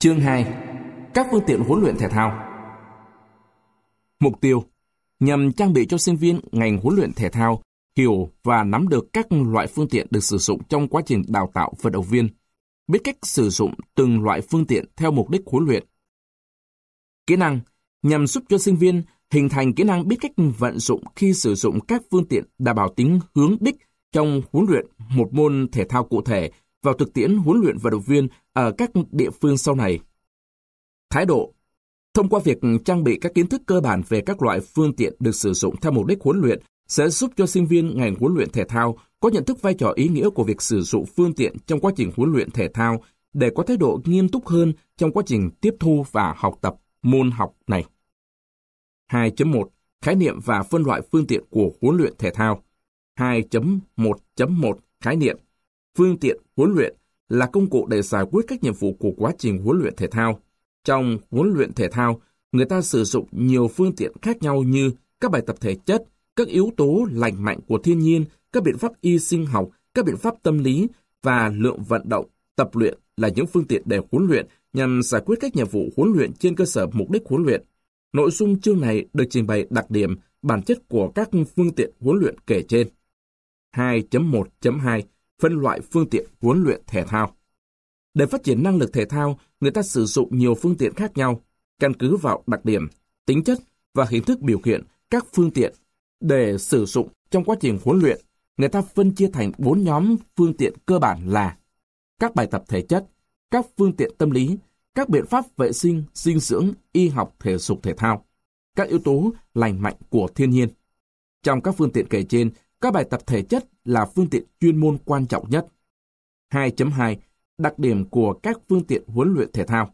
Chương 2. Các phương tiện huấn luyện thể thao. Mục tiêu nhằm trang bị cho sinh viên ngành huấn luyện thể thao hiểu và nắm được các loại phương tiện được sử dụng trong quá trình đào tạo vận động viên, biết cách sử dụng từng loại phương tiện theo mục đích huấn luyện. Kỹ năng nhằm giúp cho sinh viên hình thành kỹ năng biết cách vận dụng khi sử dụng các phương tiện đảm bảo tính hướng đích trong huấn luyện một môn thể thao cụ thể vào thực tiễn huấn luyện vận động viên ở các địa phương sau này. Thái độ thông qua việc trang bị các kiến thức cơ bản về các loại phương tiện được sử dụng theo mục đích huấn luyện sẽ giúp cho sinh viên ngành huấn luyện thể thao có nhận thức vai trò ý nghĩa của việc sử dụng phương tiện trong quá trình huấn luyện thể thao để có thái độ nghiêm túc hơn trong quá trình tiếp thu và học tập môn học này. 2.1 Khái niệm và phân loại phương tiện của huấn luyện thể thao. 2.1.1 Khái niệm. Phương tiện huấn luyện là công cụ để giải quyết các nhiệm vụ của quá trình huấn luyện thể thao. Trong huấn luyện thể thao, người ta sử dụng nhiều phương tiện khác nhau như các bài tập thể chất, các yếu tố lành mạnh của thiên nhiên, các biện pháp y sinh học, các biện pháp tâm lý và lượng vận động, tập luyện là những phương tiện để huấn luyện nhằm giải quyết các nhiệm vụ huấn luyện trên cơ sở mục đích huấn luyện. Nội dung chương này được trình bày đặc điểm, bản chất của các phương tiện huấn luyện kể trên. 2.1.2 Phân loại phương tiện huấn luyện thể thao. Để phát triển năng lực thể thao, người ta sử dụng nhiều phương tiện khác nhau, căn cứ vào đặc điểm, tính chất và hình thức biểu hiện các phương tiện để sử dụng trong quá trình huấn luyện. Người ta phân chia thành 4 nhóm phương tiện cơ bản là các bài tập thể chất, các phương tiện tâm lý, các biện pháp vệ sinh, dinh dưỡng, y học, thể dục thể thao, các yếu tố lành mạnh của thiên nhiên. Trong các phương tiện kể trên, các bài tập thể chất là phương tiện chuyên môn quan trọng nhất. 2.2 Đặc điểm của các phương tiện huấn luyện thể thao.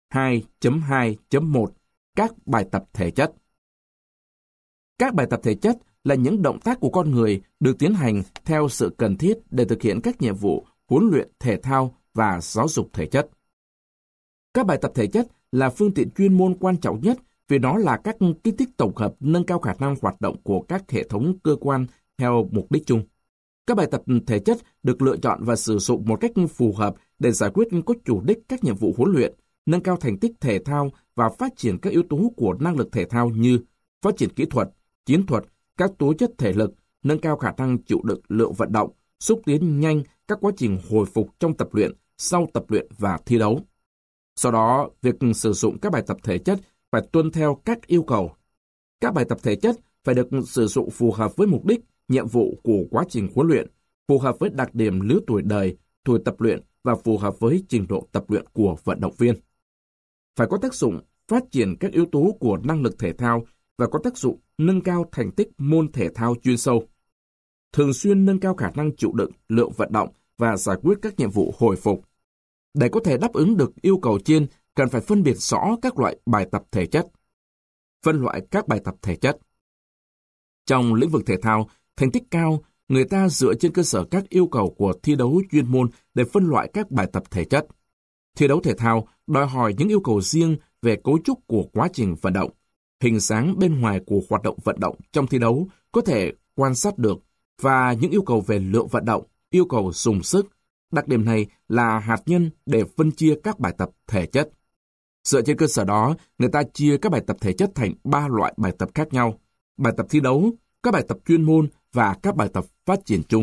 2.2.1 Các bài tập thể chất. Các bài tập thể chất là những động tác của con người được tiến hành theo sự cần thiết để thực hiện các nhiệm vụ huấn luyện thể thao và giáo dục thể chất. Các bài tập thể chất là phương tiện chuyên môn quan trọng nhất vì nó là các kích thích tổng hợp nâng cao khả năng hoạt động của các hệ thống cơ quan theo mục đích chung. Các bài tập thể chất được lựa chọn và sử dụng một cách phù hợp để giải quyết có chủ đích các nhiệm vụ huấn luyện, nâng cao thành tích thể thao và phát triển các yếu tố của năng lực thể thao như phát triển kỹ thuật, chiến thuật, các tố chất thể lực, nâng cao khả năng chịu đựng lượng vận động, xúc tiến nhanh các quá trình hồi phục trong tập luyện, sau tập luyện và thi đấu. Sau đó, việc sử dụng các bài tập thể chất phải tuân theo các yêu cầu. Các bài tập thể chất phải được sử dụng phù hợp với mục đích, nhiệm vụ của quá trình huấn luyện, phù hợp với đặc điểm lứa tuổi đời, tuổi tập luyện và phù hợp với trình độ tập luyện của vận động viên. Phải có tác dụng phát triển các yếu tố của năng lực thể thao và có tác dụng nâng cao thành tích môn thể thao chuyên sâu. Thường xuyên nâng cao khả năng chịu đựng lượng vận động và giải quyết các nhiệm vụ hồi phục. Để có thể đáp ứng được yêu cầu trên, cần phải phân biệt rõ các loại bài tập thể chất. Phân loại các bài tập thể chất. Trong lĩnh vực thể thao, thành tích cao, người ta dựa trên cơ sở các yêu cầu của thi đấu chuyên môn để phân loại các bài tập thể chất. Thi đấu thể thao đòi hỏi những yêu cầu riêng về cấu trúc của quá trình vận động. Hình dáng bên ngoài của hoạt động vận động trong thi đấu có thể quan sát được và những yêu cầu về lượng vận động, yêu cầu dùng sức. Đặc điểm này là hạt nhân để phân chia các bài tập thể chất. Dựa trên cơ sở đó, người ta chia các bài tập thể chất thành 3 loại bài tập khác nhau: bài tập thi đấu, các bài tập chuyên môn và các bài tập phát triển chung.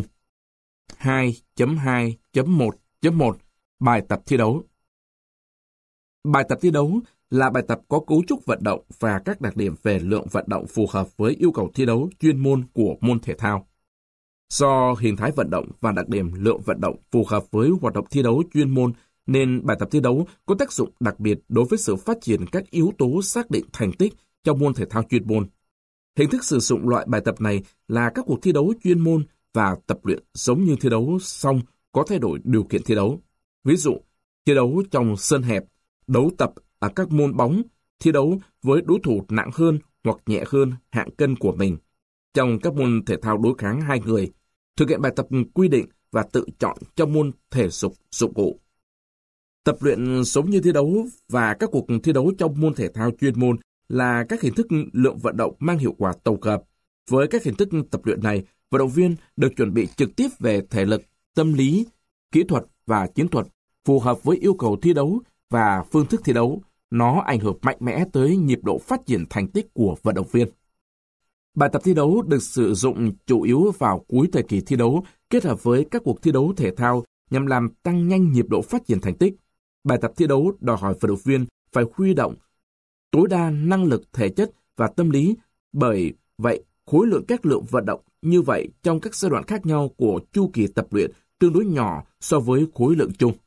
2.2.1.1 Bài tập thi đấu. Bài tập thi đấu là bài tập có cấu trúc vận động và các đặc điểm về lượng vận động phù hợp với yêu cầu thi đấu chuyên môn của môn thể thao. Do hình thái vận động và đặc điểm lượng vận động phù hợp với hoạt động thi đấu chuyên môn nên bài tập thi đấu có tác dụng đặc biệt đối với sự phát triển các yếu tố xác định thành tích trong môn thể thao chuyên môn. Hình thức sử dụng loại bài tập này là các cuộc thi đấu chuyên môn và tập luyện giống như thi đấu song có thay đổi điều kiện thi đấu. Ví dụ, thi đấu trong sân hẹp, đấu tập ở các môn bóng, thi đấu với đối thủ nặng hơn hoặc nhẹ hơn hạng cân của mình. Trong các môn thể thao đối kháng hai người, thực hiện bài tập quy định và tự chọn trong môn thể dục dụng cụ. Tập luyện giống như thi đấu và các cuộc thi đấu trong môn thể thao chuyên môn là các hình thức lượng vận động mang hiệu quả tổng hợp. Với các hình thức tập luyện này, vận động viên được chuẩn bị trực tiếp về thể lực, tâm lý, kỹ thuật và chiến thuật phù hợp với yêu cầu thi đấu và phương thức thi đấu. Nó ảnh hưởng mạnh mẽ tới nhịp độ phát triển thành tích của vận động viên. Bài tập thi đấu được sử dụng chủ yếu vào cuối thời kỳ thi đấu, kết hợp với các cuộc thi đấu thể thao nhằm làm tăng nhanh nhịp độ phát triển thành tích. Bài tập thi đấu đòi hỏi vận động viên phải huy động tối đa năng lực thể chất và tâm lý, bởi vậy khối lượng các lượng vận động như vậy trong các giai đoạn khác nhau của chu kỳ tập luyện tương đối nhỏ so với khối lượng chung.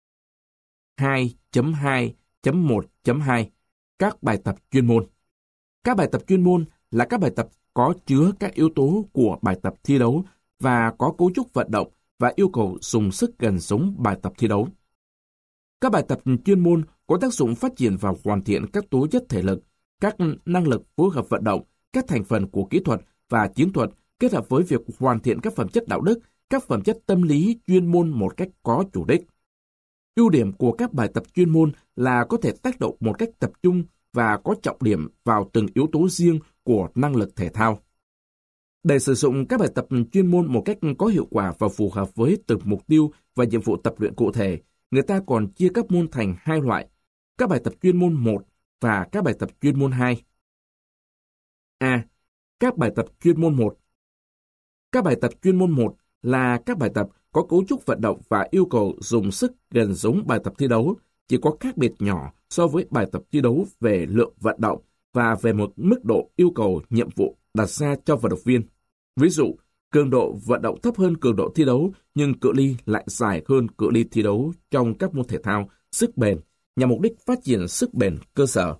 2.2.1.2 Các bài tập chuyên môn. Các bài tập chuyên môn là các bài tập có chứa các yếu tố của bài tập thi đấu và có cấu trúc vận động và yêu cầu dùng sức gần giống bài tập thi đấu. Các bài tập chuyên môn có tác dụng phát triển và hoàn thiện các tố chất thể lực, các năng lực phối hợp vận động, các thành phần của kỹ thuật và chiến thuật kết hợp với việc hoàn thiện các phẩm chất đạo đức, các phẩm chất tâm lý chuyên môn một cách có chủ đích. Ưu điểm của các bài tập chuyên môn là có thể tác động một cách tập trung và có trọng điểm vào từng yếu tố riêng của năng lực thể thao. Để sử dụng các bài tập chuyên môn một cách có hiệu quả và phù hợp với từng mục tiêu và nhiệm vụ tập luyện cụ thể, người ta còn chia các môn thành hai loại: các bài tập chuyên môn 1 và các bài tập chuyên môn 2. A. Các bài tập chuyên môn 1. Các bài tập chuyên môn 1 là các bài tập có cấu trúc vận động và yêu cầu dùng sức gần giống bài tập thi đấu, chỉ có khác biệt nhỏ so với bài tập thi đấu về lượng vận động và về một mức độ yêu cầu nhiệm vụ đặt ra cho vận động viên. Ví dụ, cường độ vận động thấp hơn cường độ thi đấu nhưng cự ly lại dài hơn cự ly thi đấu trong các môn thể thao sức bền nhằm mục đích phát triển sức bền cơ sở.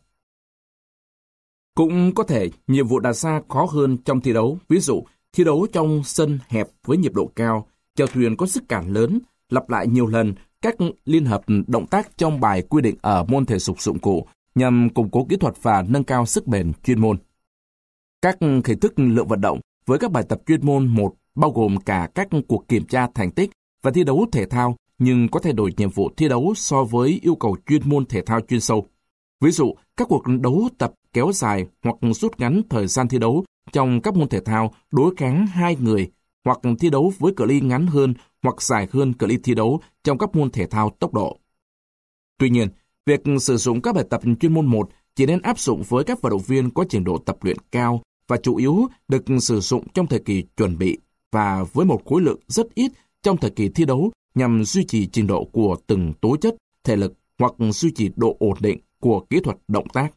Cũng có thể nhiệm vụ đặt ra khó hơn trong thi đấu, ví dụ thi đấu trong sân hẹp với nhịp độ cao, chèo thuyền có sức cản lớn, lặp lại nhiều lần các liên hợp động tác trong bài quy định ở môn thể dục dụng cụ nhằm củng cố kỹ thuật và nâng cao sức bền chuyên môn. Các hình thức lượng vận động với các bài tập chuyên môn 1 bao gồm cả các cuộc kiểm tra thành tích và thi đấu thể thao, nhưng có thay đổi nhiệm vụ thi đấu so với yêu cầu chuyên môn thể thao chuyên sâu. Ví dụ, các cuộc đấu tập kéo dài hoặc rút ngắn thời gian thi đấu trong các môn thể thao đối kháng hai người, hoặc thi đấu với cự ly ngắn hơn hoặc dài hơn cự ly thi đấu trong các môn thể thao tốc độ. Tuy nhiên, việc sử dụng các bài tập chuyên môn 1 chỉ nên áp dụng với các vận động viên có trình độ tập luyện cao và chủ yếu được sử dụng trong thời kỳ chuẩn bị và với một khối lượng rất ít trong thời kỳ thi đấu nhằm duy trì trình độ của từng tố chất, thể lực hoặc duy trì độ ổn định của kỹ thuật động tác.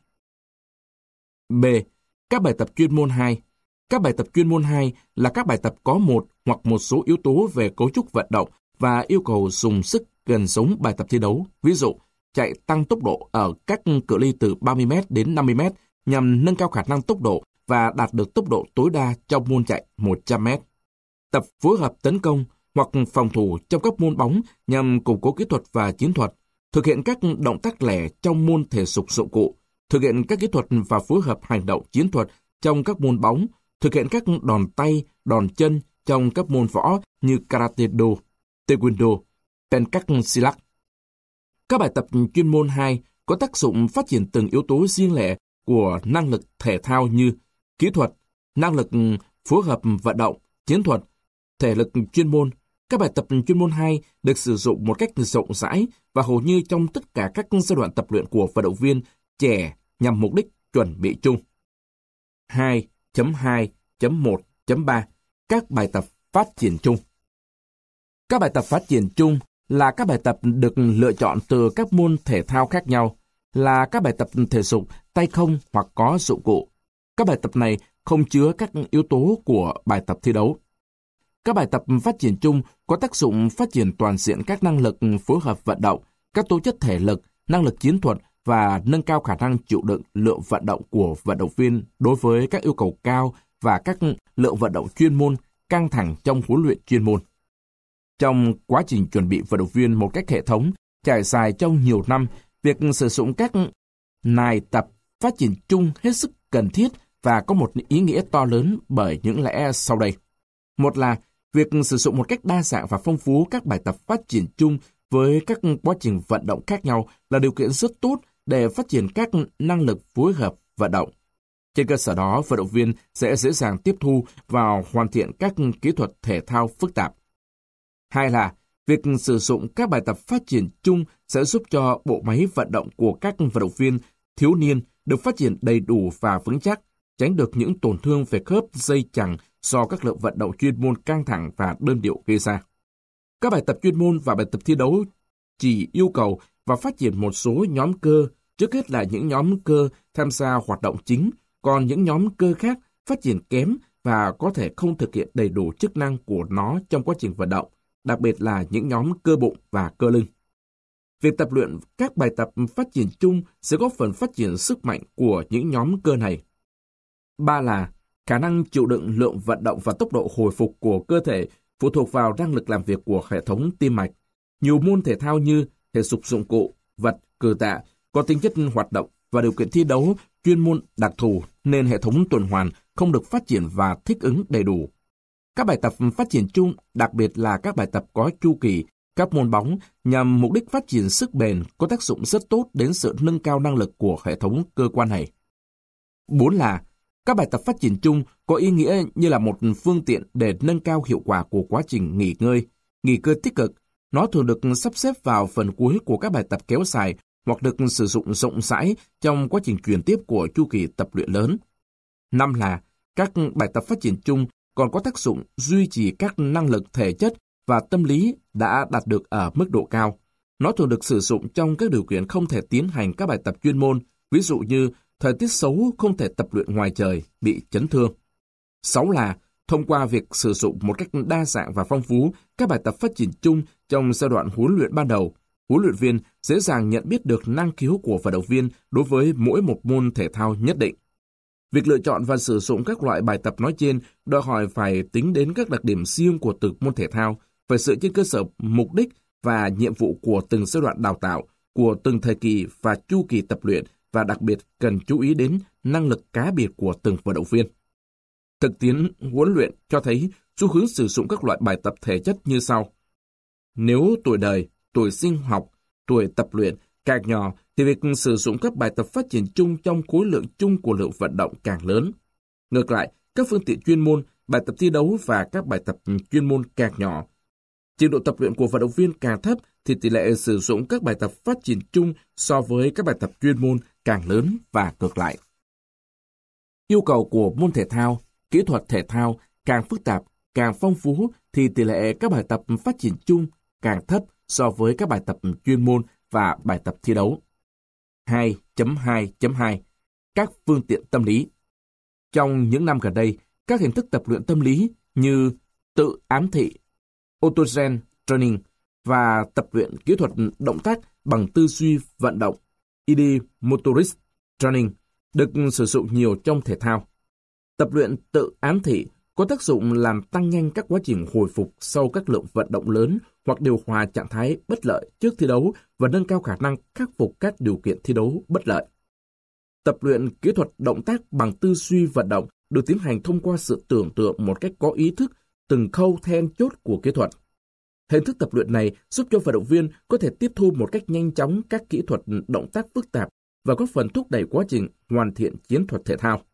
B. Các bài tập chuyên môn 2. Các bài tập chuyên môn 2 là các bài tập có một hoặc một số yếu tố về cấu trúc vận động và yêu cầu dùng sức gần giống bài tập thi đấu, ví dụ chạy tăng tốc độ ở các cự ly từ 30m đến 50m nhằm nâng cao khả năng tốc độ và đạt được tốc độ tối đa trong môn chạy 100m. Tập phối hợp tấn công hoặc phòng thủ trong các môn bóng nhằm củng cố kỹ thuật và chiến thuật, thực hiện các động tác lẻ trong môn thể dục dụng cụ, thực hiện các kỹ thuật và phối hợp hành động chiến thuật trong các môn bóng, thực hiện các đòn tay, đòn chân trong các môn võ như Karate-do, Taekwondo, Pencak-silat. Các bài tập chuyên môn 2 có tác dụng phát triển từng yếu tố riêng lẻ của năng lực thể thao như kỹ thuật, năng lực phối hợp vận động, chiến thuật, thể lực chuyên môn. Các bài tập chuyên môn 2 được sử dụng một cách rộng rãi và hầu như trong tất cả các giai đoạn tập luyện của vận động viên trẻ nhằm mục đích chuẩn bị chung. 2.2.1.3 Các bài tập phát triển chung. Các bài tập phát triển chung là các bài tập được lựa chọn từ các môn thể thao khác nhau, là các bài tập thể dục tay không hoặc có dụng cụ. Các bài tập này không chứa các yếu tố của bài tập thi đấu. Các bài tập phát triển chung có tác dụng phát triển toàn diện các năng lực phối hợp vận động, các tố chất thể lực, năng lực chiến thuật và nâng cao khả năng chịu đựng lượng vận động của vận động viên đối với các yêu cầu cao và các lượng vận động chuyên môn căng thẳng trong huấn luyện chuyên môn. Trong quá trình chuẩn bị vận động viên một cách hệ thống, trải dài trong nhiều năm, việc sử dụng các nài tập phát triển chung hết sức cần thiết và có một ý nghĩa to lớn bởi những lẽ sau đây. Một là việc sử dụng một cách đa dạng và phong phú các bài tập phát triển chung với các quá trình vận động khác nhau là điều kiện rất tốt để phát triển các năng lực phối hợp vận động. Trên cơ sở đó, vận động viên sẽ dễ dàng tiếp thu và hoàn thiện các kỹ thuật thể thao phức tạp. Hai là việc sử dụng các bài tập phát triển chung sẽ giúp cho bộ máy vận động của các vận động viên thiếu niên được phát triển đầy đủ và vững chắc, tránh được những tổn thương về khớp dây chằng do các lượng vận động chuyên môn căng thẳng và đơn điệu gây ra. Các bài tập chuyên môn và bài tập thi đấu chỉ yêu cầu và phát triển một số nhóm cơ, trước hết là những nhóm cơ tham gia hoạt động chính, còn những nhóm cơ khác phát triển kém và có thể không thực hiện đầy đủ chức năng của nó trong quá trình vận động, đặc biệt là những nhóm cơ bụng và cơ lưng. Việc tập luyện các bài tập phát triển chung sẽ góp phần phát triển sức mạnh của những nhóm cơ này. 3 là khả năng chịu đựng lượng vận động và tốc độ hồi phục của cơ thể phụ thuộc vào năng lực làm việc của hệ thống tim mạch. Nhiều môn thể thao như thể dục dụng cụ, vật, cử tạ có tính chất hoạt động và điều kiện thi đấu chuyên môn đặc thù nên hệ thống tuần hoàn không được phát triển và thích ứng đầy đủ. Các bài tập phát triển chung, đặc biệt là các bài tập có chu kỳ, các môn bóng nhằm mục đích phát triển sức bền có tác dụng rất tốt đến sự nâng cao năng lực của hệ thống cơ quan này. 4 là các bài tập phát triển chung có ý nghĩa như là một phương tiện để nâng cao hiệu quả của quá trình nghỉ ngơi, nghỉ cơ tích cực. Nó thường được sắp xếp vào phần cuối của các bài tập kéo dài hoặc được sử dụng rộng rãi trong quá trình chuyển tiếp của chu kỳ tập luyện lớn. 5 là các bài tập phát triển chung còn có tác dụng duy trì các năng lực thể chất và tâm lý đã đạt được ở mức độ cao. Nó thường được sử dụng trong các điều kiện không thể tiến hành các bài tập chuyên môn, ví dụ như thời tiết xấu không thể tập luyện ngoài trời, bị chấn thương. 6 là thông qua việc sử dụng một cách đa dạng và phong phú các bài tập phát triển chung trong giai đoạn huấn luyện ban đầu, huấn luyện viên dễ dàng nhận biết được năng khiếu của vận động viên đối với mỗi một môn thể thao nhất định. Việc lựa chọn và sử dụng các loại bài tập nói trên đòi hỏi phải tính đến các đặc điểm riêng của từng môn thể thao, phải dựa trên cơ sở mục đích và nhiệm vụ của từng giai đoạn đào tạo, của từng thời kỳ và chu kỳ tập luyện, và đặc biệt cần chú ý đến năng lực cá biệt của từng vận động viên. Thực tiễn huấn luyện cho thấy xu hướng sử dụng các loại bài tập thể chất như sau. Nếu tuổi đời, tuổi sinh học, tuổi tập luyện càng nhỏ thì việc sử dụng các bài tập phát triển chung trong khối lượng chung của lượng vận động càng lớn. Ngược lại, các phương tiện chuyên môn, bài tập thi đấu và các bài tập chuyên môn càng nhỏ. Trình độ tập luyện của vận động viên càng thấp thì tỷ lệ sử dụng các bài tập phát triển chung so với các bài tập chuyên môn càng lớn và ngược lại. Yêu cầu của môn thể thao, kỹ thuật thể thao càng phức tạp, càng phong phú thì tỷ lệ các bài tập phát triển chung càng thấp so với các bài tập chuyên môn và bài tập thi đấu. 2.2.2 Các phương tiện tâm lý. Trong những năm gần đây, các hình thức tập luyện tâm lý như tự ám thị, autogen training và tập luyện kỹ thuật động tác bằng tư duy vận động, ideomotoric training được sử dụng nhiều trong thể thao. Tập luyện tự ám thị có tác dụng làm tăng nhanh các quá trình hồi phục sau các lượng vận động lớn hoặc điều hòa trạng thái bất lợi trước thi đấu và nâng cao khả năng khắc phục các điều kiện thi đấu bất lợi. Tập luyện kỹ thuật động tác bằng tư duy vận động được tiến hành thông qua sự tưởng tượng một cách có ý thức từng khâu then chốt của kỹ thuật. Hình thức tập luyện này giúp cho vận động viên có thể tiếp thu một cách nhanh chóng các kỹ thuật động tác phức tạp và góp phần thúc đẩy quá trình hoàn thiện chiến thuật thể thao.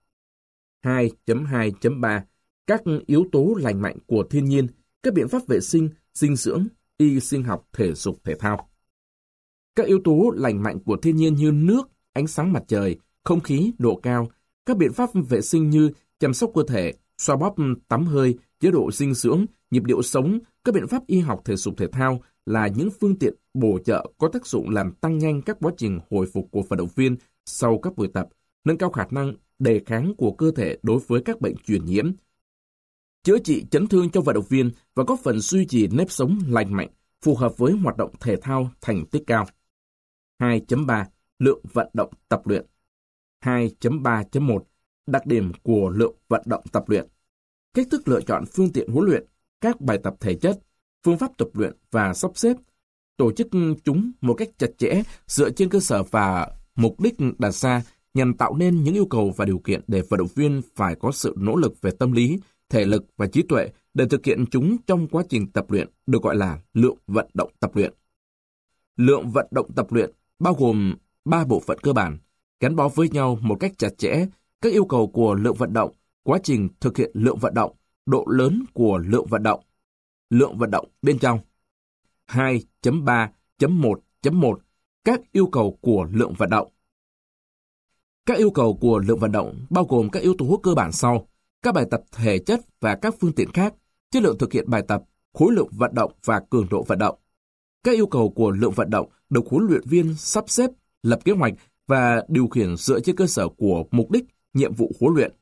2.2.3 Các yếu tố lành mạnh của thiên nhiên, các biện pháp vệ sinh, dinh dưỡng, y sinh học thể dục thể thao. Các yếu tố lành mạnh của thiên nhiên như nước, ánh sáng mặt trời, không khí, độ cao, các biện pháp vệ sinh như chăm sóc cơ thể, xoa bóp tắm hơi, chế độ dinh dưỡng, nhịp điệu sống, các biện pháp y học thể dục thể thao là những phương tiện bổ trợ có tác dụng làm tăng nhanh các quá trình hồi phục của vận động viên sau các buổi tập, nâng cao khả năng đề kháng của cơ thể đối với các bệnh truyền nhiễm, chữa trị chấn thương cho vận động viên và góp phần duy trì nếp sống lành mạnh, phù hợp với hoạt động thể thao thành tích cao. 2.3 Lượng vận động tập luyện. 2.3.1 Đặc điểm của lượng vận động tập luyện. Cách thức lựa chọn phương tiện huấn luyện, các bài tập thể chất, phương pháp tập luyện và sắp xếp, tổ chức chúng một cách chặt chẽ dựa trên cơ sở và mục đích đặt ra nhằm tạo nên những yêu cầu và điều kiện để vận động viên phải có sự nỗ lực về tâm lý, thể lực và trí tuệ để thực hiện chúng trong quá trình tập luyện được gọi là lượng vận động tập luyện. Lượng vận động tập luyện bao gồm 3 bộ phận cơ bản, gắn bó với nhau một cách chặt chẽ, các yêu cầu của lượng vận động, quá trình thực hiện lượng vận động, độ lớn của lượng vận động bên trong. 2.3.1 2.1 Các yêu cầu của lượng vận động. Các yêu cầu của lượng vận động bao gồm các yếu tố cơ bản sau: các bài tập thể chất và các phương tiện khác, chất lượng thực hiện bài tập, khối lượng vận động và cường độ vận động. Các yêu cầu của lượng vận động được huấn luyện viên sắp xếp, lập kế hoạch và điều khiển dựa trên cơ sở của mục đích, nhiệm vụ huấn luyện.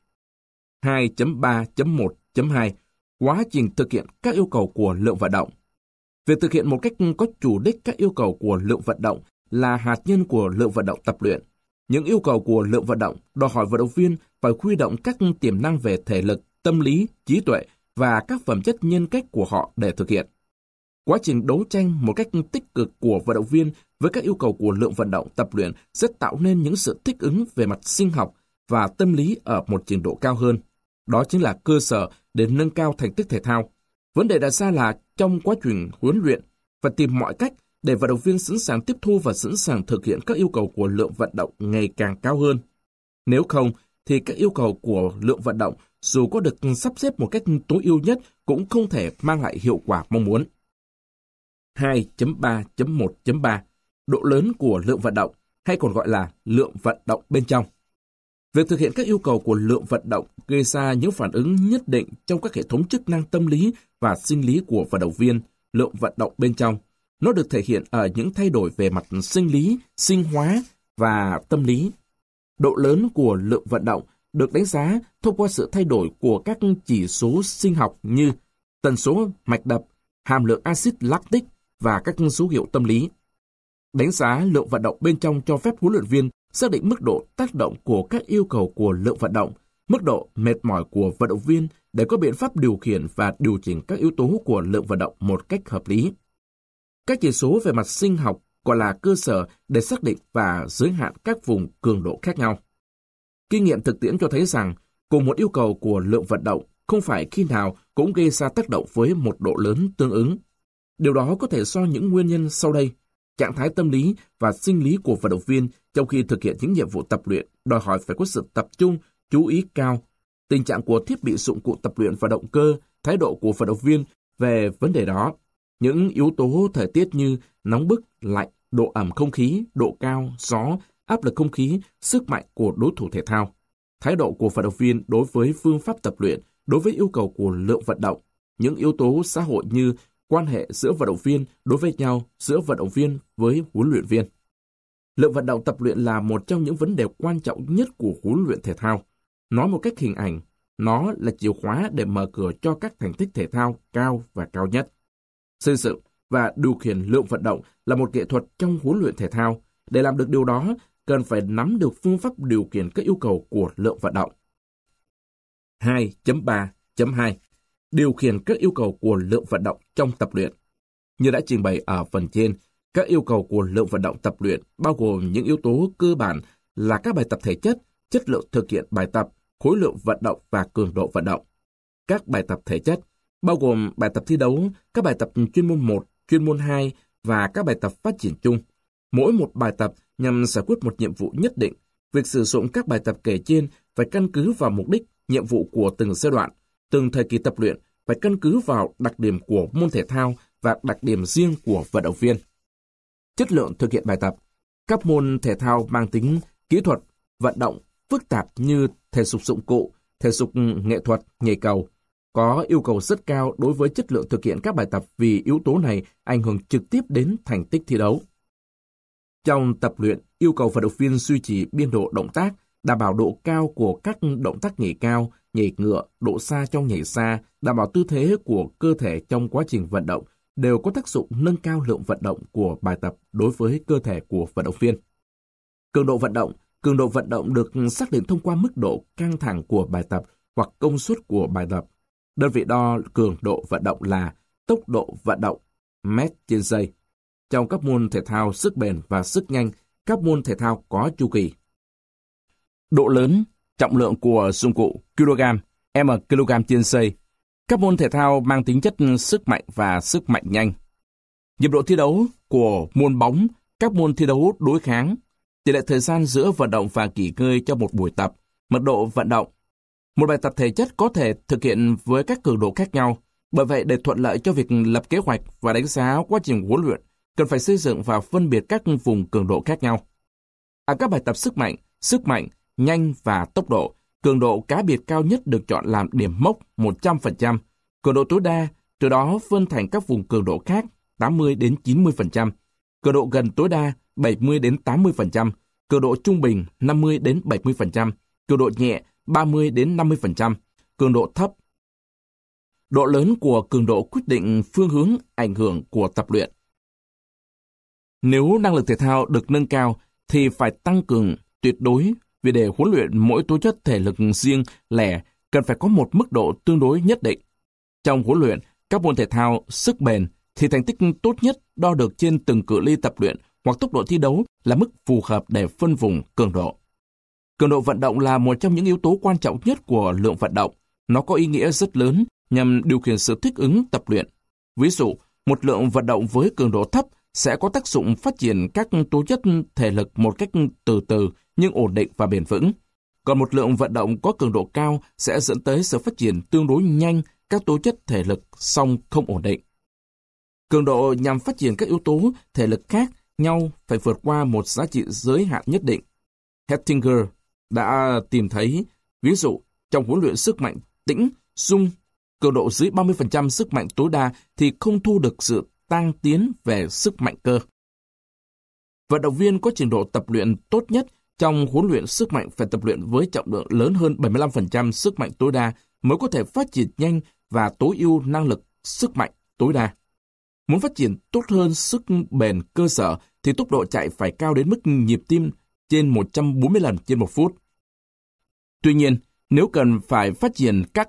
2.3.1.2 Quá trình thực hiện các yêu cầu của lượng vận động. Việc thực hiện một cách có chủ đích các yêu cầu của lượng vận động là hạt nhân của lượng vận động tập luyện. Những yêu cầu của lượng vận động đòi hỏi vận động viên phải huy động các tiềm năng về thể lực, tâm lý, trí tuệ và các phẩm chất nhân cách của họ để thực hiện. Quá trình đấu tranh một cách tích cực của vận động viên với các yêu cầu của lượng vận động tập luyện sẽ tạo nên những sự thích ứng về mặt sinh học và tâm lý ở một trình độ cao hơn. Đó chính là cơ sở để nâng cao thành tích thể thao. Vấn đề đặt ra là trong quá trình huấn luyện phải tìm mọi cách để vận động viên sẵn sàng tiếp thu và sẵn sàng thực hiện các yêu cầu của lượng vận động ngày càng cao hơn. Nếu không, thì các yêu cầu của lượng vận động dù có được sắp xếp một cách tối ưu nhất cũng không thể mang lại hiệu quả mong muốn. 2.3.1.3 Độ lớn của lượng vận động, hay còn gọi là lượng vận động bên trong. Việc thực hiện các yêu cầu của lượng vận động gây ra những phản ứng nhất định trong các hệ thống chức năng tâm lý và sinh lý của vận động viên. Lượng vận động bên trong, nó được thể hiện ở những thay đổi về mặt sinh lý, sinh hóa và tâm lý. Độ lớn của lượng vận động được đánh giá thông qua sự thay đổi của các chỉ số sinh học như tần số mạch đập, hàm lượng axit lactic và các dấu hiệu tâm lý. Đánh giá lượng vận động bên trong cho phép huấn luyện viên xác định mức độ tác động của các yêu cầu của lượng vận động, mức độ mệt mỏi của vận động viên để có biện pháp điều khiển và điều chỉnh các yếu tố của lượng vận động một cách hợp lý. Các chỉ số về mặt sinh học gọi là cơ sở để xác định và giới hạn các vùng cường độ khác nhau. Kinh nghiệm thực tiễn cho thấy rằng, cùng một yêu cầu của lượng vận động không phải khi nào cũng gây ra tác động với một độ lớn tương ứng. Điều đó có thể do những nguyên nhân sau đây: trạng thái tâm lý và sinh lý của vận động viên trong khi thực hiện những nhiệm vụ tập luyện đòi hỏi phải có sự tập trung, chú ý cao, tình trạng của thiết bị dụng cụ tập luyện và động cơ, thái độ của vận động viên về vấn đề đó, những yếu tố thời tiết như nóng bức, lạnh, độ ẩm không khí, độ cao, gió, áp lực không khí, sức mạnh của đối thủ thể thao, thái độ của vận động viên đối với phương pháp tập luyện, đối với yêu cầu của lượng vận động, những yếu tố xã hội như quan hệ giữa vận động viên đối với nhau, giữa vận động viên với huấn luyện viên. Lượng vận động tập luyện là một trong những vấn đề quan trọng nhất của huấn luyện thể thao. Nói một cách hình ảnh, nó là chìa khóa để mở cửa cho các thành tích thể thao cao và cao nhất. Xây dựng và điều khiển lượng vận động là một nghệ thuật trong huấn luyện thể thao. Để làm được điều đó, cần phải nắm được phương pháp điều khiển các yêu cầu của lượng vận động. 2.3.2 Điều khiển các yêu cầu của lượng vận động trong tập luyện. Như đã trình bày ở phần trên, các yêu cầu của lượng vận động tập luyện bao gồm những yếu tố cơ bản là các bài tập thể chất, chất lượng thực hiện bài tập, khối lượng vận động và cường độ vận động. Các bài tập thể chất bao gồm bài tập thi đấu, các bài tập chuyên môn 1, chuyên môn 2 và các bài tập phát triển chung. Mỗi một bài tập nhằm giải quyết một nhiệm vụ nhất định. Việc sử dụng các bài tập kể trên phải căn cứ vào mục đích, nhiệm vụ của từng giai đoạn, từng thời kỳ tập luyện, phải căn cứ vào đặc điểm của môn thể thao và đặc điểm riêng của vận động viên. Chất lượng thực hiện bài tập. Các môn thể thao mang tính kỹ thuật, vận động, phức tạp như thể dục dụng cụ, thể dục nghệ thuật, nhảy cầu, có yêu cầu rất cao đối với chất lượng thực hiện các bài tập vì yếu tố này ảnh hưởng trực tiếp đến thành tích thi đấu. Trong tập luyện, yêu cầu vận động viên duy trì biên độ động tác, đảm bảo độ cao của các động tác nhảy cao, nhảy ngựa, độ xa trong nhảy xa, đảm bảo tư thế của cơ thể trong quá trình vận động, đều có tác dụng nâng cao lượng vận động của bài tập đối với cơ thể của vận động viên. Cường độ vận động được xác định thông qua mức độ căng thẳng của bài tập hoặc công suất của bài tập. Đơn vị đo cường độ vận động là tốc độ vận động, mét trên giây. Trong các môn thể thao sức bền và sức nhanh, các môn thể thao có chu kỳ. Độ lớn, trọng lượng của dụng cụ kg, m kg trên giây. Các môn thể thao mang tính chất sức mạnh và sức mạnh nhanh. Nhịp độ thi đấu của môn bóng, các môn thi đấu đối kháng, tỷ lệ thời gian giữa vận động và nghỉ ngơi cho một buổi tập, mật độ vận động. Một bài tập thể chất có thể thực hiện với các cường độ khác nhau. Bởi vậy, để thuận lợi cho việc lập kế hoạch và đánh giá quá trình huấn luyện, cần phải xây dựng và phân biệt các vùng cường độ khác nhau. Ở các bài tập sức mạnh, nhanh và tốc độ, cường độ cá biệt cao nhất được chọn làm điểm mốc 100%, cường độ tối đa, từ đó phân thành các vùng cường độ khác 80 đến 90%, cường độ gần tối đa 70 đến 80%, cường độ trung bình 50 đến 70%, cường độ nhẹ 30 đến 50%, cường độ thấp. Độ lớn của cường độ quyết định phương hướng ảnh hưởng của tập luyện. Nếu năng lực thể thao được nâng cao thì phải tăng cường tuyệt đối, vì để huấn luyện mỗi tố chất thể lực riêng lẻ cần phải có một mức độ tương đối nhất định. Trong huấn luyện các môn thể thao sức bền thì thành tích tốt nhất đo được trên từng cự ly tập luyện hoặc tốc độ thi đấu là mức phù hợp để phân vùng cường độ. Cường độ vận động là một trong những yếu tố quan trọng nhất của lượng vận động. Nó có ý nghĩa rất lớn nhằm điều khiển sự thích ứng tập luyện. Ví dụ, một lượng vận động với cường độ thấp sẽ có tác dụng phát triển các tố chất thể lực một cách từ từ nhưng ổn định và bền vững. Còn một lượng vận động có cường độ cao sẽ dẫn tới sự phát triển tương đối nhanh các tố chất thể lực song không ổn định. Cường độ nhằm phát triển các yếu tố thể lực khác nhau phải vượt qua một giá trị giới hạn nhất định. Hettinger đã tìm thấy, ví dụ, trong huấn luyện sức mạnh tĩnh, dung, cường độ dưới 30% sức mạnh tối đa thì không thu được sự tăng tiến về sức mạnh cơ. Vận động viên có trình độ tập luyện tốt nhất trong huấn luyện sức mạnh phải tập luyện với trọng lượng lớn hơn 75% sức mạnh tối đa mới có thể phát triển nhanh và tối ưu năng lực sức mạnh tối đa. Muốn phát triển tốt hơn sức bền cơ sở thì tốc độ chạy phải cao đến mức nhịp tim trên 140 lần trên một phút. Tuy nhiên, nếu cần phải phát triển các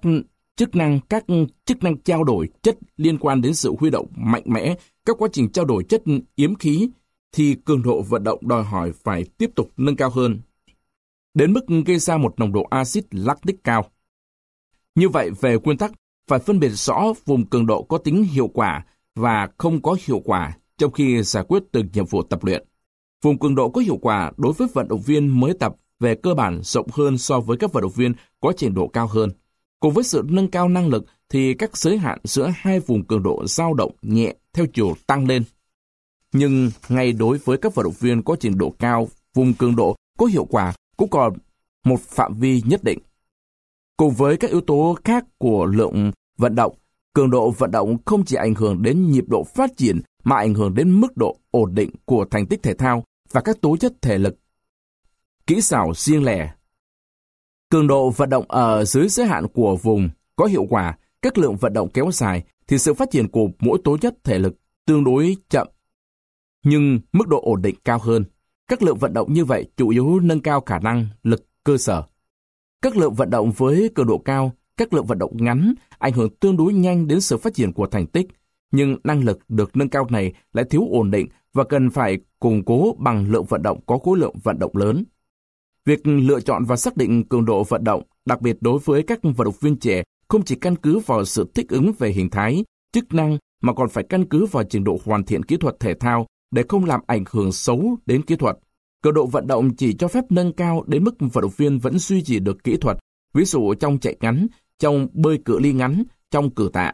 chức năng trao đổi chất liên quan đến sự huy động mạnh mẽ, các quá trình trao đổi chất yếm khí, thì cường độ vận động đòi hỏi phải tiếp tục nâng cao hơn, đến mức gây ra một nồng độ axit lactic cao. Như vậy, về nguyên tắc, phải phân biệt rõ vùng cường độ có tính hiệu quả và không có hiệu quả trong khi giải quyết từng nhiệm vụ tập luyện. Vùng cường độ có hiệu quả đối với vận động viên mới tập về cơ bản rộng hơn so với các vận động viên có trình độ cao hơn. Cùng với sự nâng cao năng lực thì các giới hạn giữa hai vùng cường độ dao động nhẹ theo chiều tăng lên. Nhưng ngay đối với các vận động viên có trình độ cao, vùng cường độ có hiệu quả cũng còn một phạm vi nhất định. Cùng với các yếu tố khác của lượng vận động, cường độ vận động không chỉ ảnh hưởng đến nhịp độ phát triển mà ảnh hưởng đến mức độ ổn định của thành tích thể thao và các tố chất thể lực, kỹ xảo riêng lẻ. Cường độ vận động ở dưới giới hạn của vùng có hiệu quả, các lượng vận động kéo dài thì sự phát triển của mỗi tố chất thể lực tương đối chậm, nhưng mức độ ổn định cao hơn. Các lượng vận động như vậy chủ yếu nâng cao khả năng lực cơ sở. Các lượng vận động với cường độ cao, các lượng vận động ngắn ảnh hưởng tương đối nhanh đến sự phát triển của thành tích, nhưng năng lực được nâng cao này lại thiếu ổn định và cần phải củng cố bằng lượng vận động có khối lượng vận động lớn. Việc lựa chọn và xác định cường độ vận động, đặc biệt đối với các vận động viên trẻ, không chỉ căn cứ vào sự thích ứng về hình thái, chức năng mà còn phải căn cứ vào trình độ hoàn thiện kỹ thuật thể thao để không làm ảnh hưởng xấu đến kỹ thuật. Cường độ vận động chỉ cho phép nâng cao đến mức vận động viên vẫn duy trì được kỹ thuật, ví dụ trong chạy ngắn, trong bơi cự ly ngắn, trong cử tạ.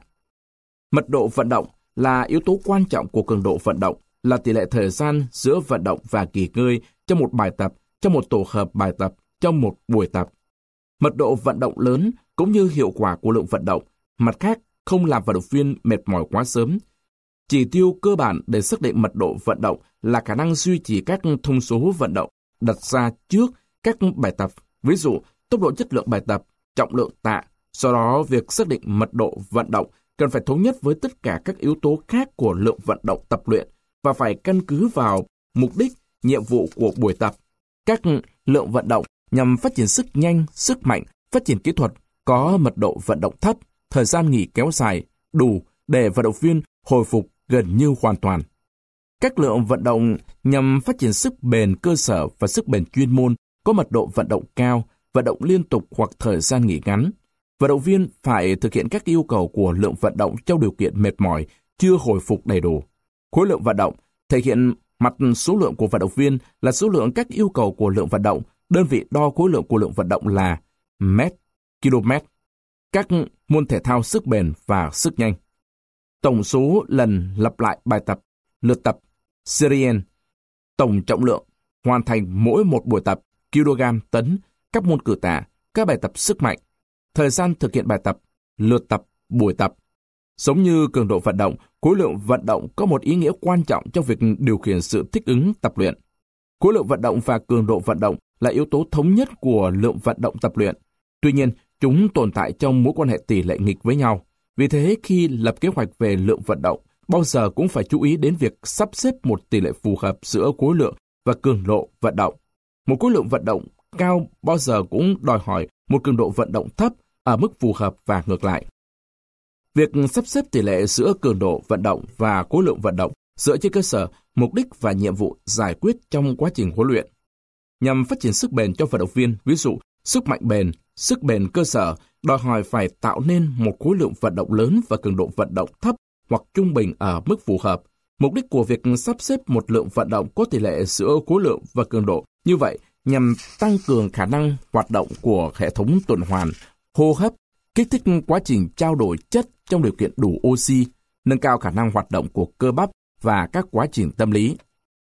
Mật độ vận động là yếu tố quan trọng của cường độ vận động, là tỷ lệ thời gian giữa vận động và nghỉ ngơi trong một bài tập, trong một tổ hợp bài tập, trong một buổi tập. Mật độ vận động lớn cũng như hiệu quả của lượng vận động, mặt khác không làm vận động viên mệt mỏi quá sớm. Chỉ tiêu cơ bản để xác định mật độ vận động là khả năng duy trì các thông số vận động đặt ra trước các bài tập, ví dụ tốc độ, chất lượng bài tập, trọng lượng tạ. Do đó, việc xác định mật độ vận động cần phải thống nhất với tất cả các yếu tố khác của lượng vận động tập luyện và phải căn cứ vào mục đích, nhiệm vụ của buổi tập. Các lượng vận động nhằm phát triển sức nhanh, sức mạnh, phát triển kỹ thuật có mật độ vận động thấp, thời gian nghỉ kéo dài, đủ để vận động viên hồi phục gần như hoàn toàn. Các lượng vận động nhằm phát triển sức bền cơ sở và sức bền chuyên môn có mật độ vận động cao, vận động liên tục hoặc thời gian nghỉ ngắn. Vận động viên phải thực hiện các yêu cầu của lượng vận động trong điều kiện mệt mỏi, chưa hồi phục đầy đủ. Khối lượng vận động thể hiện mặt số lượng của vận động viên là số lượng các yêu cầu của lượng vận động, đơn vị đo khối lượng của lượng vận động là mét, km. Các môn thể thao sức bền và sức nhanh. Tổng số lần lặp lại bài tập, lượt tập serien, tổng trọng lượng, hoàn thành mỗi một buổi tập, kg, tấn, các môn cử tả, các bài tập sức mạnh, thời gian thực hiện bài tập, lượt tập, buổi tập. Giống như cường độ vận động, khối lượng vận động có một ý nghĩa quan trọng trong việc điều khiển sự thích ứng tập luyện. Khối lượng vận động và cường độ vận động là yếu tố thống nhất của lượng vận động tập luyện. Tuy nhiên, chúng tồn tại trong mối quan hệ tỷ lệ nghịch với nhau. Vì thế, khi lập kế hoạch về lượng vận động, bao giờ cũng phải chú ý đến việc sắp xếp một tỷ lệ phù hợp giữa khối lượng và cường độ vận động. Một khối lượng vận động cao bao giờ cũng đòi hỏi một cường độ vận động thấp ở mức phù hợp và ngược lại. Việc sắp xếp tỷ lệ giữa cường độ vận động và khối lượng vận động dựa trên cơ sở mục đích và nhiệm vụ giải quyết trong quá trình huấn luyện. Nhằm phát triển sức bền cho vận động viên, ví dụ sức mạnh bền, sức bền cơ sở đòi hỏi phải tạo nên một khối lượng vận động lớn và cường độ vận động thấp hoặc trung bình ở mức phù hợp. Mục đích của việc sắp xếp một lượng vận động có tỷ lệ giữa khối lượng và cường độ như vậy nhằm tăng cường khả năng hoạt động của hệ thống tuần hoàn, hô hấp, kích thích quá trình trao đổi chất trong điều kiện đủ oxy, nâng cao khả năng hoạt động của cơ bắp và các quá trình tâm lý.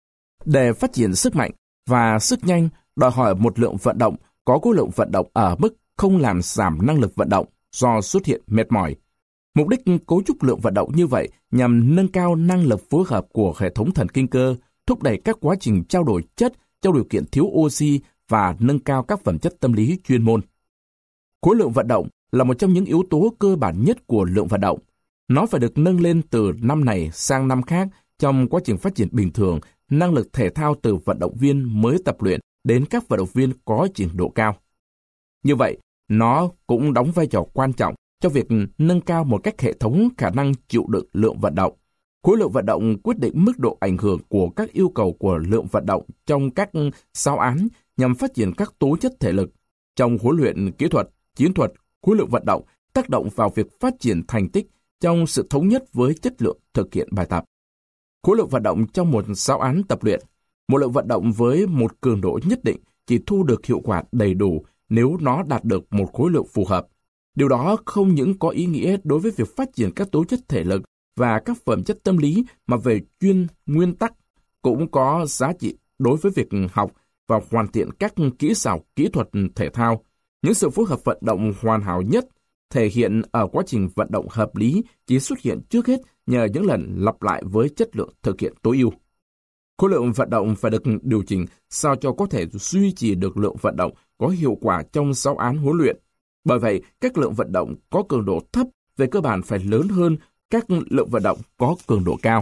Để phát triển sức mạnh và sức nhanh đòi hỏi một lượng vận động có khối lượng vận động ở mức không làm giảm năng lực vận động do xuất hiện mệt mỏi. Mục đích cấu trúc lượng vận động như vậy nhằm nâng cao năng lực phối hợp của hệ thống thần kinh cơ, thúc đẩy các quá trình trao đổi chất trong điều kiện thiếu oxy và nâng cao các phẩm chất tâm lý chuyên môn. Khối lượng vận động là một trong những yếu tố cơ bản nhất của lượng vận động. Nó phải được nâng lên từ năm này sang năm khác trong quá trình phát triển bình thường, năng lực thể thao từ vận động viên mới tập luyện đến các vận động viên có trình độ cao. Như vậy, nó cũng đóng vai trò quan trọng cho việc nâng cao một cách hệ thống khả năng chịu đựng lượng vận động. Khối lượng vận động quyết định mức độ ảnh hưởng của các yêu cầu của lượng vận động trong các giáo án nhằm phát triển các tố chất thể lực. Trong huấn luyện kỹ thuật, chiến thuật, khối lượng vận động tác động vào việc phát triển thành tích trong sự thống nhất với chất lượng thực hiện bài tập. Khối lượng vận động trong một giáo án tập luyện, một lượng vận động với một cường độ nhất định chỉ thu được hiệu quả đầy đủ nếu nó đạt được một khối lượng phù hợp. Điều đó không những có ý nghĩa đối với việc phát triển các tố chất thể lực và các phẩm chất tâm lý mà về nguyên tắc cũng có giá trị đối với việc học và hoàn thiện các kỹ xảo kỹ thuật thể thao. Những sự phối hợp vận động hoàn hảo nhất thể hiện ở quá trình vận động hợp lý chỉ xuất hiện trước hết nhờ những lần lặp lại với chất lượng thực hiện tối ưu. Khối lượng vận động phải được điều chỉnh sao cho có thể duy trì được lượng vận động có hiệu quả trong giáo án huấn luyện. Bởi vậy, các lượng vận động có cường độ thấp về cơ bản phải lớn hơn các lượng vận động có cường độ cao.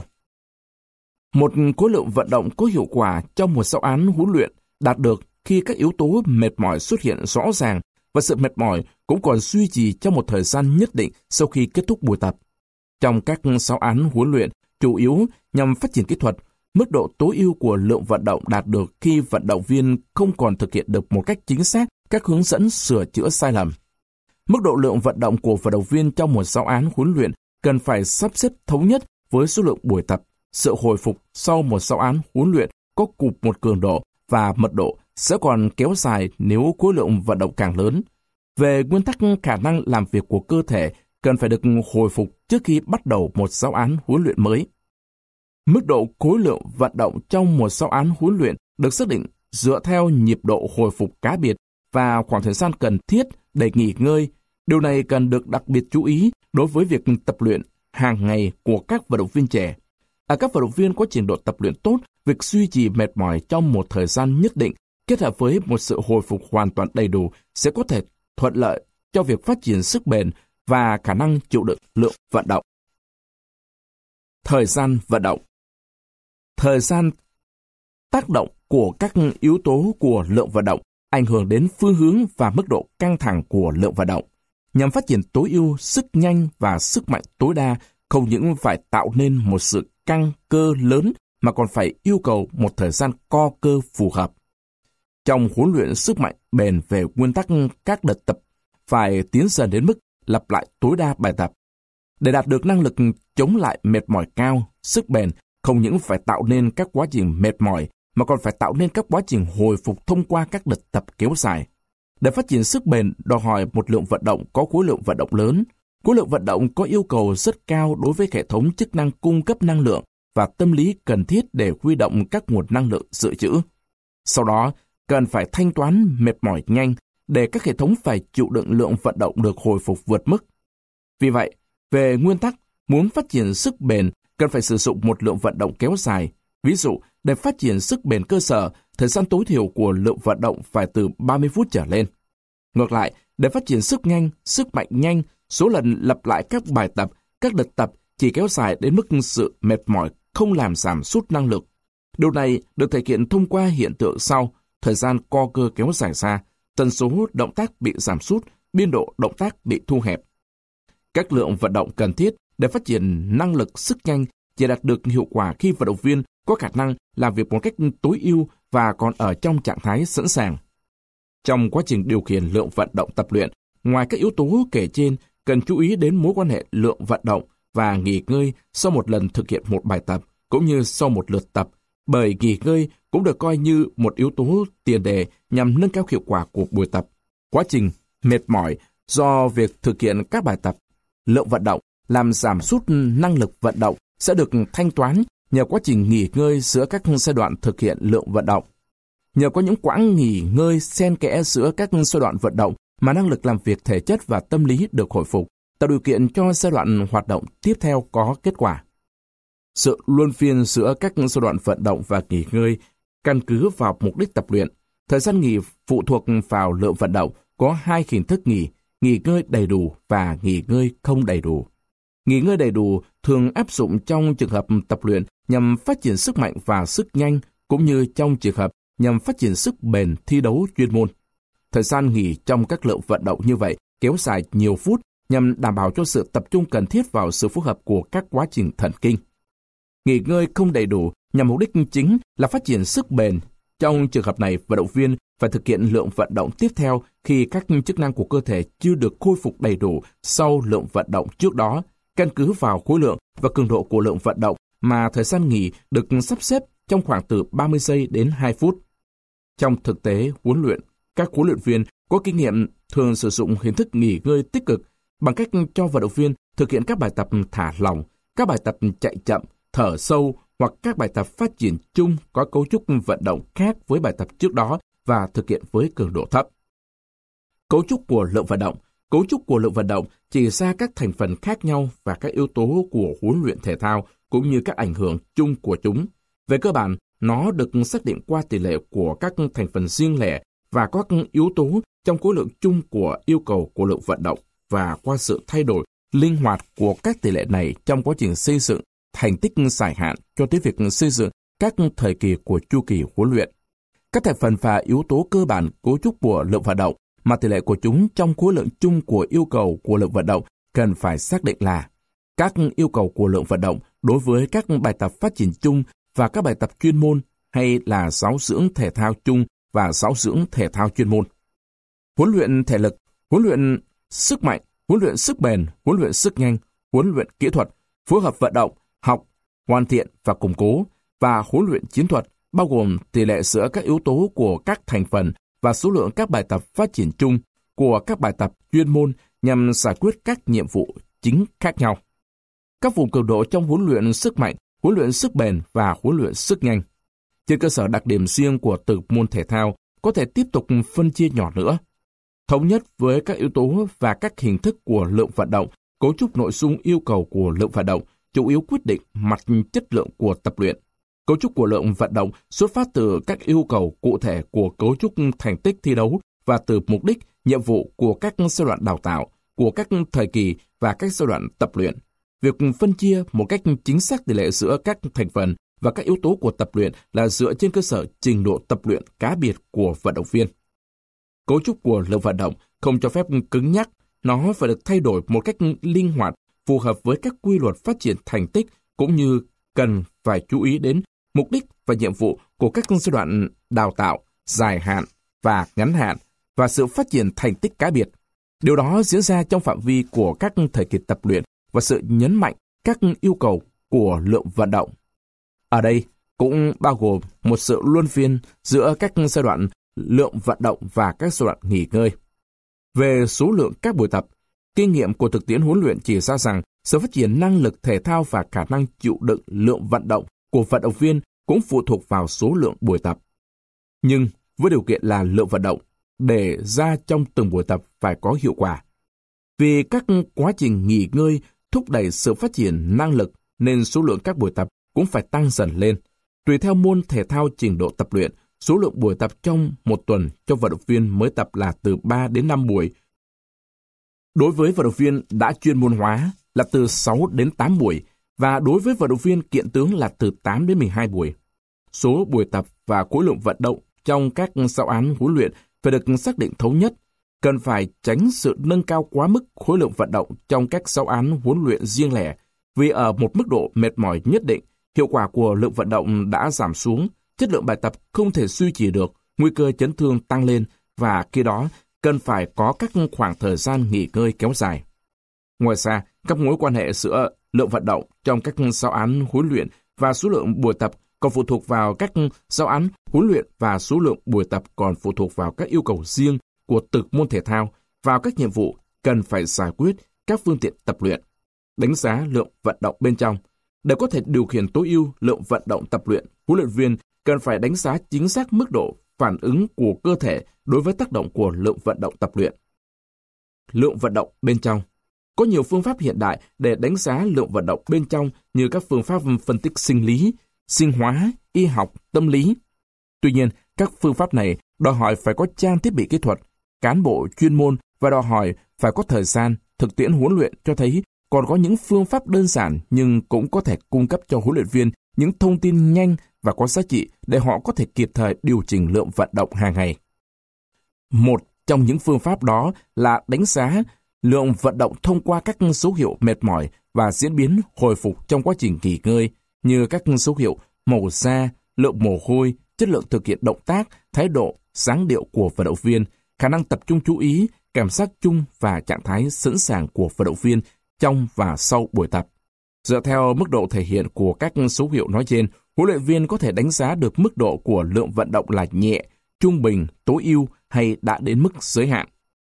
Một khối lượng vận động có hiệu quả trong một giáo án huấn luyện đạt được khi các yếu tố mệt mỏi xuất hiện rõ ràng và sự mệt mỏi cũng còn duy trì trong một thời gian nhất định sau khi kết thúc buổi tập. Trong các giáo án huấn luyện, chủ yếu nhằm phát triển kỹ thuật, mức độ tối ưu của lượng vận động đạt được khi vận động viên không còn thực hiện được một cách chính xác các hướng dẫn sửa chữa sai lầm. Mức độ lượng vận động của vận động viên trong một giáo án huấn luyện cần phải sắp xếp thống nhất với số lượng buổi tập. Sự hồi phục sau một giáo án huấn luyện có cùng một cường độ và mật độ sẽ còn kéo dài nếu khối lượng vận động càng lớn. Về nguyên tắc, khả năng làm việc của cơ thể cần phải được hồi phục trước khi bắt đầu một giáo án huấn luyện mới. Mức độ khối lượng vận động trong một giáo án huấn luyện được xác định dựa theo nhịp độ hồi phục cá biệt và khoảng thời gian cần thiết để nghỉ ngơi. Điều này cần được đặc biệt chú ý đối với việc tập luyện hàng ngày của các vận động viên trẻ. Ở các vận động viên có trình độ tập luyện tốt, việc duy trì mệt mỏi trong một thời gian nhất định kết hợp với một sự hồi phục hoàn toàn đầy đủ sẽ có thể thuận lợi cho việc phát triển sức bền và khả năng chịu đựng lượng vận động. Thời gian vận động. Thời gian tác động của các yếu tố của lượng vận động ảnh hưởng đến phương hướng và mức độ căng thẳng của lượng vận động. Nhằm phát triển tối ưu sức nhanh và sức mạnh tối đa, không những phải tạo nên một sự căng cơ lớn mà còn phải yêu cầu một thời gian co cơ phù hợp. Trong huấn luyện sức mạnh bền về nguyên tắc, các đợt tập phải tiến dần đến mức lặp lại tối đa bài tập. Để đạt được năng lực chống lại mệt mỏi cao, sức bền không những phải tạo nên các quá trình mệt mỏi mà còn phải tạo nên các quá trình hồi phục thông qua các đợt tập kéo dài. Để phát triển sức bền đòi hỏi một lượng vận động có khối lượng vận động lớn. Khối lượng vận động có yêu cầu rất cao đối với hệ thống chức năng cung cấp năng lượng và tâm lý cần thiết để huy động các nguồn năng lượng dự trữ. Sau đó, cần phải thanh toán mệt mỏi nhanh để các hệ thống phải chịu đựng lượng vận động được hồi phục vượt mức. Vì vậy, về nguyên tắc, muốn phát triển sức bền cần phải sử dụng một lượng vận động kéo dài. Ví dụ, để phát triển sức bền cơ sở, thời gian tối thiểu của lượng vận động phải từ 30 phút trở lên. Ngược lại, để phát triển sức nhanh, sức mạnh nhanh, số lần lặp lại các bài tập, các đợt tập chỉ kéo dài đến mức sự mệt mỏi không làm giảm sút năng lực. Điều này được thể hiện thông qua hiện tượng sau: thời gian co cơ kéo dài ra, tần số động tác bị giảm sút, biên độ động tác bị thu hẹp. Các lượng vận động cần thiết để phát triển năng lực sức nhanh chỉ đạt được hiệu quả khi vận động viên có khả năng làm việc một cách tối ưu và còn ở trong trạng thái sẵn sàng. Trong quá trình điều khiển lượng vận động tập luyện, ngoài các yếu tố kể trên, cần chú ý đến mối quan hệ lượng vận động và nghỉ ngơi sau một lần thực hiện một bài tập, cũng như sau một lượt tập, bởi nghỉ ngơi cũng được coi như một yếu tố tiền đề nhằm nâng cao hiệu quả của buổi tập. Quá trình mệt mỏi do việc thực hiện các bài tập, lượng vận động làm giảm sút năng lực vận động sẽ được thanh toán nhờ quá trình nghỉ ngơi giữa các giai đoạn thực hiện lượng vận động. Nhờ có những quãng nghỉ ngơi xen kẽ giữa các giai đoạn vận động mà năng lực làm việc thể chất và tâm lý được hồi phục, tạo điều kiện cho giai đoạn hoạt động tiếp theo có kết quả. Sự luân phiên giữa các giai đoạn vận động và nghỉ ngơi căn cứ vào mục đích tập luyện. Thời gian nghỉ phụ thuộc vào lượng vận động, có hai hình thức nghỉ ngơi đầy đủ và nghỉ ngơi không đầy đủ. Nghỉ ngơi đầy đủ thường áp dụng trong trường hợp tập luyện nhằm phát triển sức mạnh và sức nhanh, cũng như trong trường hợp nhằm phát triển sức bền thi đấu chuyên môn. Thời gian nghỉ trong các lượng vận động như vậy kéo dài nhiều phút nhằm đảm bảo cho sự tập trung cần thiết vào sự phối hợp của các quá trình thần kinh. Nghỉ ngơi không đầy đủ nhằm mục đích chính là phát triển sức bền. Trong trường hợp này, vận động viên phải thực hiện lượng vận động tiếp theo khi các chức năng của cơ thể chưa được khôi phục đầy đủ sau lượng vận động trước đó. Căn cứ vào khối lượng và cường độ của lượng vận động mà thời gian nghỉ được sắp xếp trong khoảng từ 30 giây đến 2 phút. Trong thực tế huấn luyện, các huấn luyện viên có kinh nghiệm thường sử dụng hình thức nghỉ ngơi tích cực bằng cách cho vận động viên thực hiện các bài tập thả lỏng, các bài tập chạy chậm, thở sâu hoặc các bài tập phát triển chung có cấu trúc vận động khác với bài tập trước đó và thực hiện với cường độ thấp. Cấu trúc của lượng vận động chỉ ra các thành phần khác nhau và các yếu tố của huấn luyện thể thao cũng như các ảnh hưởng chung của chúng. Về cơ bản, nó được xác định qua tỷ lệ của các thành phần riêng lẻ và các yếu tố trong khối lượng chung của yêu cầu của lượng vận động và qua sự thay đổi linh hoạt của các tỷ lệ này trong quá trình xây dựng thành tích dài hạn cho tới việc xây dựng các thời kỳ của chu kỳ huấn luyện. Các thành phần và yếu tố cơ bản cấu trúc của lượng vận động mà tỷ lệ của chúng trong khối lượng chung của yêu cầu của lượng vận động cần phải xác định là các yêu cầu của lượng vận động đối với các bài tập phát triển chung và các bài tập chuyên môn, hay là giáo dưỡng thể thao chung và giáo dưỡng thể thao chuyên môn. Huấn luyện thể lực, huấn luyện sức mạnh, huấn luyện sức bền, huấn luyện sức nhanh, huấn luyện kỹ thuật, phối hợp vận động, học, hoàn thiện và củng cố, và huấn luyện chiến thuật bao gồm tỷ lệ giữa các yếu tố của các thành phần và số lượng các bài tập phát triển chung của các bài tập chuyên môn nhằm giải quyết các nhiệm vụ chính khác nhau. Các vùng cường độ trong huấn luyện sức mạnh, huấn luyện sức bền và huấn luyện sức nhanh. Trên cơ sở đặc điểm riêng của từng môn thể thao, có thể tiếp tục phân chia nhỏ nữa. Thống nhất với các yếu tố và các hình thức của lượng vận động, cấu trúc nội dung yêu cầu của lượng vận động chủ yếu quyết định mặt chất lượng của tập luyện. Cấu trúc của lượng vận động xuất phát từ các yêu cầu cụ thể của cấu trúc thành tích thi đấu và từ mục đích, nhiệm vụ của các giai đoạn đào tạo, của các thời kỳ và các giai đoạn tập luyện. Việc phân chia một cách chính xác tỷ lệ giữa các thành phần và các yếu tố của tập luyện là dựa trên cơ sở trình độ tập luyện cá biệt của vận động viên. Cấu trúc của lượng vận động không cho phép cứng nhắc, nó phải được thay đổi một cách linh hoạt, phù hợp với các quy luật phát triển thành tích, cũng như cần phải chú ý đến mục đích và nhiệm vụ của các giai đoạn đào tạo, dài hạn và ngắn hạn, và sự phát triển thành tích cá biệt. Điều đó diễn ra trong phạm vi của các thời kỳ tập luyện và sự nhấn mạnh các yêu cầu của lượng vận động. Ở đây cũng bao gồm một sự luân phiên giữa các giai đoạn lượng vận động và các giai đoạn nghỉ ngơi. Về số lượng các buổi tập, kinh nghiệm của thực tiễn huấn luyện chỉ ra rằng Sự phát triển năng lực thể thao và khả năng chịu đựng lượng vận động của vận động viên cũng phụ thuộc vào số lượng buổi tập. Nhưng với điều kiện là lượng vận động để ra trong từng buổi tập phải có hiệu quả. Vì các quá trình nghỉ ngơi thúc đẩy sự phát triển năng lực nên số lượng các buổi tập cũng phải tăng dần lên. Tùy theo môn thể thao trình độ tập luyện, số lượng buổi tập trong một tuần cho vận động viên mới tập là từ 3 đến 5 buổi. Đối với vận động viên đã chuyên môn hóa là từ 6 đến 8 buổi và đối với vận động viên kiện tướng là từ 8 đến 12 buổi. Số buổi tập và khối lượng vận động trong các giáo án huấn luyện phải được xác định thống nhất, cần phải tránh sự nâng cao quá mức khối lượng vận động trong các giáo án huấn luyện riêng lẻ, vì ở một mức độ mệt mỏi nhất định, hiệu quả của lượng vận động đã giảm xuống, chất lượng bài tập không thể duy trì được, nguy cơ chấn thương tăng lên và khi đó cần phải có các khoảng thời gian nghỉ ngơi kéo dài. Ngoài ra, các mối quan hệ giữa lượng vận động trong các giáo án huấn luyện và số lượng buổi tập còn phụ thuộc vào các giáo án huấn luyện và số lượng buổi tập còn phụ thuộc vào các yêu cầu riêng của từng môn thể thao, vào các nhiệm vụ cần phải giải quyết các phương tiện tập luyện. Đánh giá lượng vận động bên trong. Để có thể điều khiển tối ưu lượng vận động tập luyện, huấn luyện viên cần phải đánh giá chính xác mức độ phản ứng của cơ thể đối với tác động của lượng vận động tập luyện. Lượng vận động bên trong. Có nhiều phương pháp hiện đại để đánh giá lượng vận động bên trong như các phương pháp phân tích sinh lý, sinh hóa, y học, tâm lý. Tuy nhiên, các phương pháp này đòi hỏi phải có trang thiết bị kỹ thuật, cán bộ chuyên môn và đòi hỏi phải có thời gian. Thực tiễn huấn luyện cho thấy còn có những phương pháp đơn giản nhưng cũng có thể cung cấp cho huấn luyện viên những thông tin nhanh và có giá trị để họ có thể kịp thời điều chỉnh lượng vận động hàng ngày. Một trong những phương pháp đó là đánh giá lượng vận động thông qua các dấu hiệu mệt mỏi và diễn biến hồi phục trong quá trình nghỉ ngơi, như các dấu hiệu màu da, lượng mồ hôi, chất lượng thực hiện động tác, thái độ, dáng điệu của vận động viên, khả năng tập trung chú ý, cảm giác chung và trạng thái sẵn sàng của vận động viên trong và sau buổi tập. Dựa theo mức độ thể hiện của các số hiệu nói trên, huấn luyện viên có thể đánh giá được mức độ của lượng vận động là nhẹ, trung bình, tối ưu hay đã đến mức giới hạn.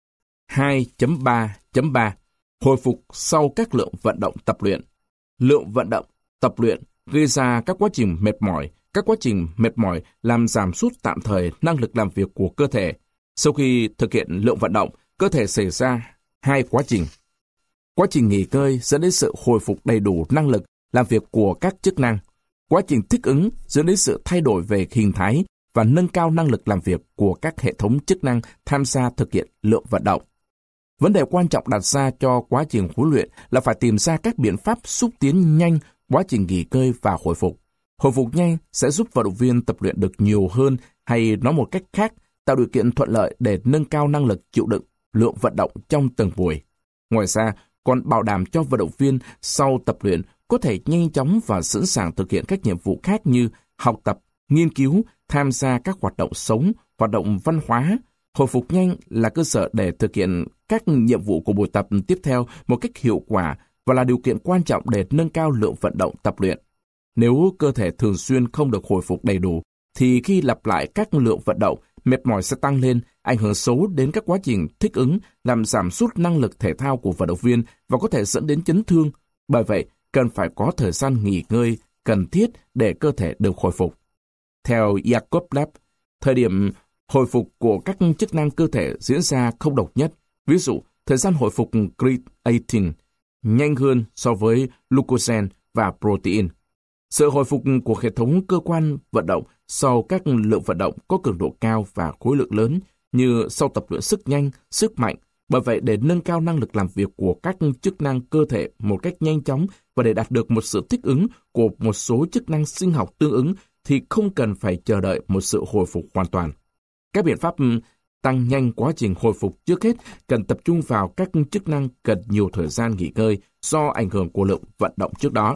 2.3.3 Hồi phục sau các lượng vận động tập luyện. Lượng vận động tập luyện gây ra các quá trình mệt mỏi. Các quá trình mệt mỏi làm giảm sút tạm thời năng lực làm việc của cơ thể. Sau khi thực hiện lượng vận động, cơ thể xảy ra hai quá trình. Quá trình nghỉ ngơi dẫn đến sự hồi phục đầy đủ năng lực làm việc của các chức năng. Quá trình thích ứng dẫn đến sự thay đổi về hình thái và nâng cao năng lực làm việc của các hệ thống chức năng tham gia thực hiện lượng vận động. Vấn đề quan trọng đặt ra cho quá trình huấn luyện là phải tìm ra các biện pháp xúc tiến nhanh quá trình nghỉ ngơi và hồi phục. Hồi phục nhanh sẽ giúp vận động viên tập luyện được nhiều hơn, hay nói một cách khác, tạo điều kiện thuận lợi để nâng cao năng lực chịu đựng lượng vận động trong từng buổi. Ngoài ra, còn bảo đảm cho vận động viên sau tập luyện có thể nhanh chóng và sẵn sàng thực hiện các nhiệm vụ khác như học tập, nghiên cứu, tham gia các hoạt động sống, hoạt động văn hóa. Hồi phục nhanh là cơ sở để thực hiện các nhiệm vụ của buổi tập tiếp theo một cách hiệu quả và là điều kiện quan trọng để nâng cao lượng vận động tập luyện. Nếu cơ thể thường xuyên không được hồi phục đầy đủ, thì khi lặp lại các lượng vận động, mệt mỏi sẽ tăng lên, ảnh hưởng xấu đến các quá trình thích ứng, làm giảm sút năng lực thể thao của vận động viên và có thể dẫn đến chấn thương. Bởi vậy, cần phải có thời gian nghỉ ngơi cần thiết để cơ thể được hồi phục. Theo Yakovlev, thời điểm hồi phục của các chức năng cơ thể diễn ra không đồng nhất. Ví dụ, thời gian hồi phục creatine nhanh hơn so với glucogen và protein. Sự hồi phục của hệ thống cơ quan vận động sau các lượng vận động có cường độ cao và khối lượng lớn như sau tập luyện sức nhanh, sức mạnh. Bởi vậy, để nâng cao năng lực làm việc của các chức năng cơ thể một cách nhanh chóng và để đạt được một sự thích ứng của một số chức năng sinh học tương ứng thì không cần phải chờ đợi một sự hồi phục hoàn toàn. Các biện pháp tăng nhanh quá trình hồi phục trước hết cần tập trung vào các chức năng cần nhiều thời gian nghỉ ngơi do ảnh hưởng của lượng vận động trước đó.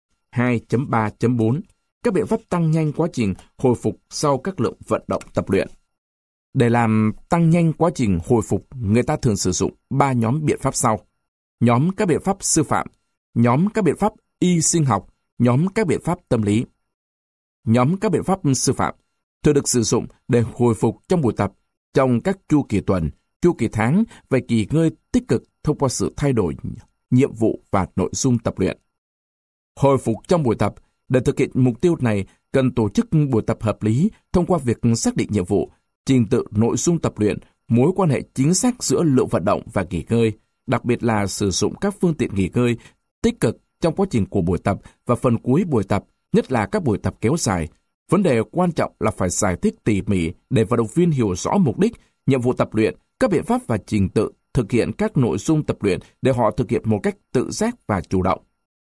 2.3.4 Các biện pháp tăng nhanh quá trình hồi phục sau các lượng vận động tập luyện. Để làm tăng nhanh quá trình hồi phục, người ta thường sử dụng 3 nhóm biện pháp sau. Nhóm các biện pháp sư phạm, nhóm các biện pháp y sinh học, nhóm các biện pháp tâm lý. Nhóm các biện pháp sư phạm thường được sử dụng để hồi phục trong buổi tập, trong các chu kỳ tuần, chu kỳ tháng và kỳ nghỉ tích cực thông qua sự thay đổi nhiệm vụ và nội dung tập luyện. Hồi phục trong buổi tập. Để thực hiện mục tiêu này, cần tổ chức buổi tập hợp lý thông qua việc xác định nhiệm vụ, trình tự nội dung tập luyện, mối quan hệ chính xác giữa lượng vận động và nghỉ ngơi, đặc biệt là sử dụng các phương tiện nghỉ ngơi tích cực trong quá trình của buổi tập và phần cuối buổi tập, nhất là các buổi tập kéo dài. Vấn đề quan trọng là phải giải thích tỉ mỉ để vận động viên hiểu rõ mục đích, nhiệm vụ tập luyện, các biện pháp và trình tự thực hiện các nội dung tập luyện để họ thực hiện một cách tự giác và chủ động.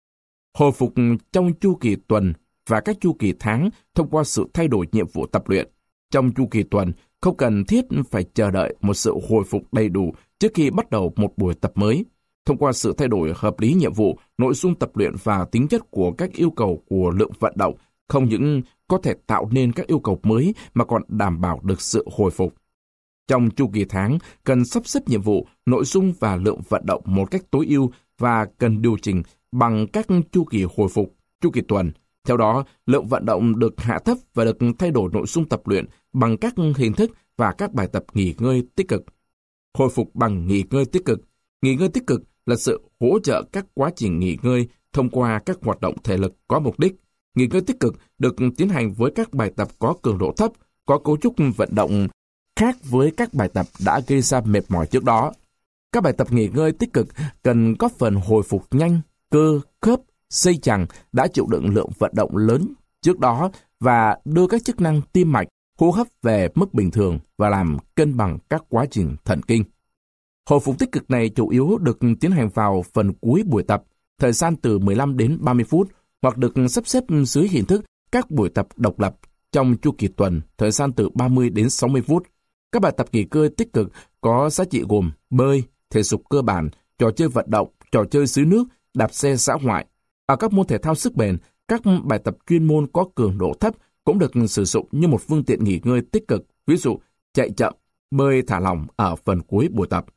Hồi phục trong chu kỳ tuần và các chu kỳ tháng thông qua sự thay đổi nhiệm vụ tập luyện. Trong chu kỳ tuần, không cần thiết phải chờ đợi một sự hồi phục đầy đủ trước khi bắt đầu một buổi tập mới. Thông qua sự thay đổi hợp lý nhiệm vụ, nội dung tập luyện và tính chất của các yêu cầu của lượng vận động, không những có thể tạo nên các yêu cầu mới mà còn đảm bảo được sự hồi phục. Trong chu kỳ tháng, cần sắp xếp nhiệm vụ, nội dung và lượng vận động một cách tối ưu và cần điều chỉnh bằng các chu kỳ hồi phục, chu kỳ tuần. Theo đó, lượng vận động được hạ thấp và được thay đổi nội dung tập luyện bằng các hình thức và các bài tập nghỉ ngơi tích cực. Hồi phục bằng nghỉ ngơi tích cực. Nghỉ ngơi tích cực là sự hỗ trợ các quá trình nghỉ ngơi thông qua các hoạt động thể lực có mục đích. Nghỉ ngơi tích cực được tiến hành với các bài tập có cường độ thấp, có cấu trúc vận động khác với các bài tập đã gây ra mệt mỏi trước đó. Các bài tập nghỉ ngơi tích cực cần góp phần hồi phục nhanh cơ, khớp, dây chằng đã chịu đựng lượng vận động lớn trước đó và đưa các chức năng tim mạch, hô hấp về mức bình thường và làm cân bằng các quá trình thần kinh. Hồi phục tích cực này chủ yếu được tiến hành vào phần cuối buổi tập, thời gian từ 15 đến 30 phút, hoặc được sắp xếp dưới hình thức các buổi tập độc lập trong chu kỳ tuần, thời gian từ 30 đến 60 phút. Các bài tập nghỉ ngơi tích cực có giá trị gồm bơi, thể dục cơ bản, trò chơi vận động, trò chơi dưới nước, đạp xe dã ngoại. Ở các môn thể thao sức bền, các bài tập chuyên môn có cường độ thấp cũng được sử dụng như một phương tiện nghỉ ngơi tích cực, ví dụ chạy chậm, bơi thả lỏng ở phần cuối buổi tập.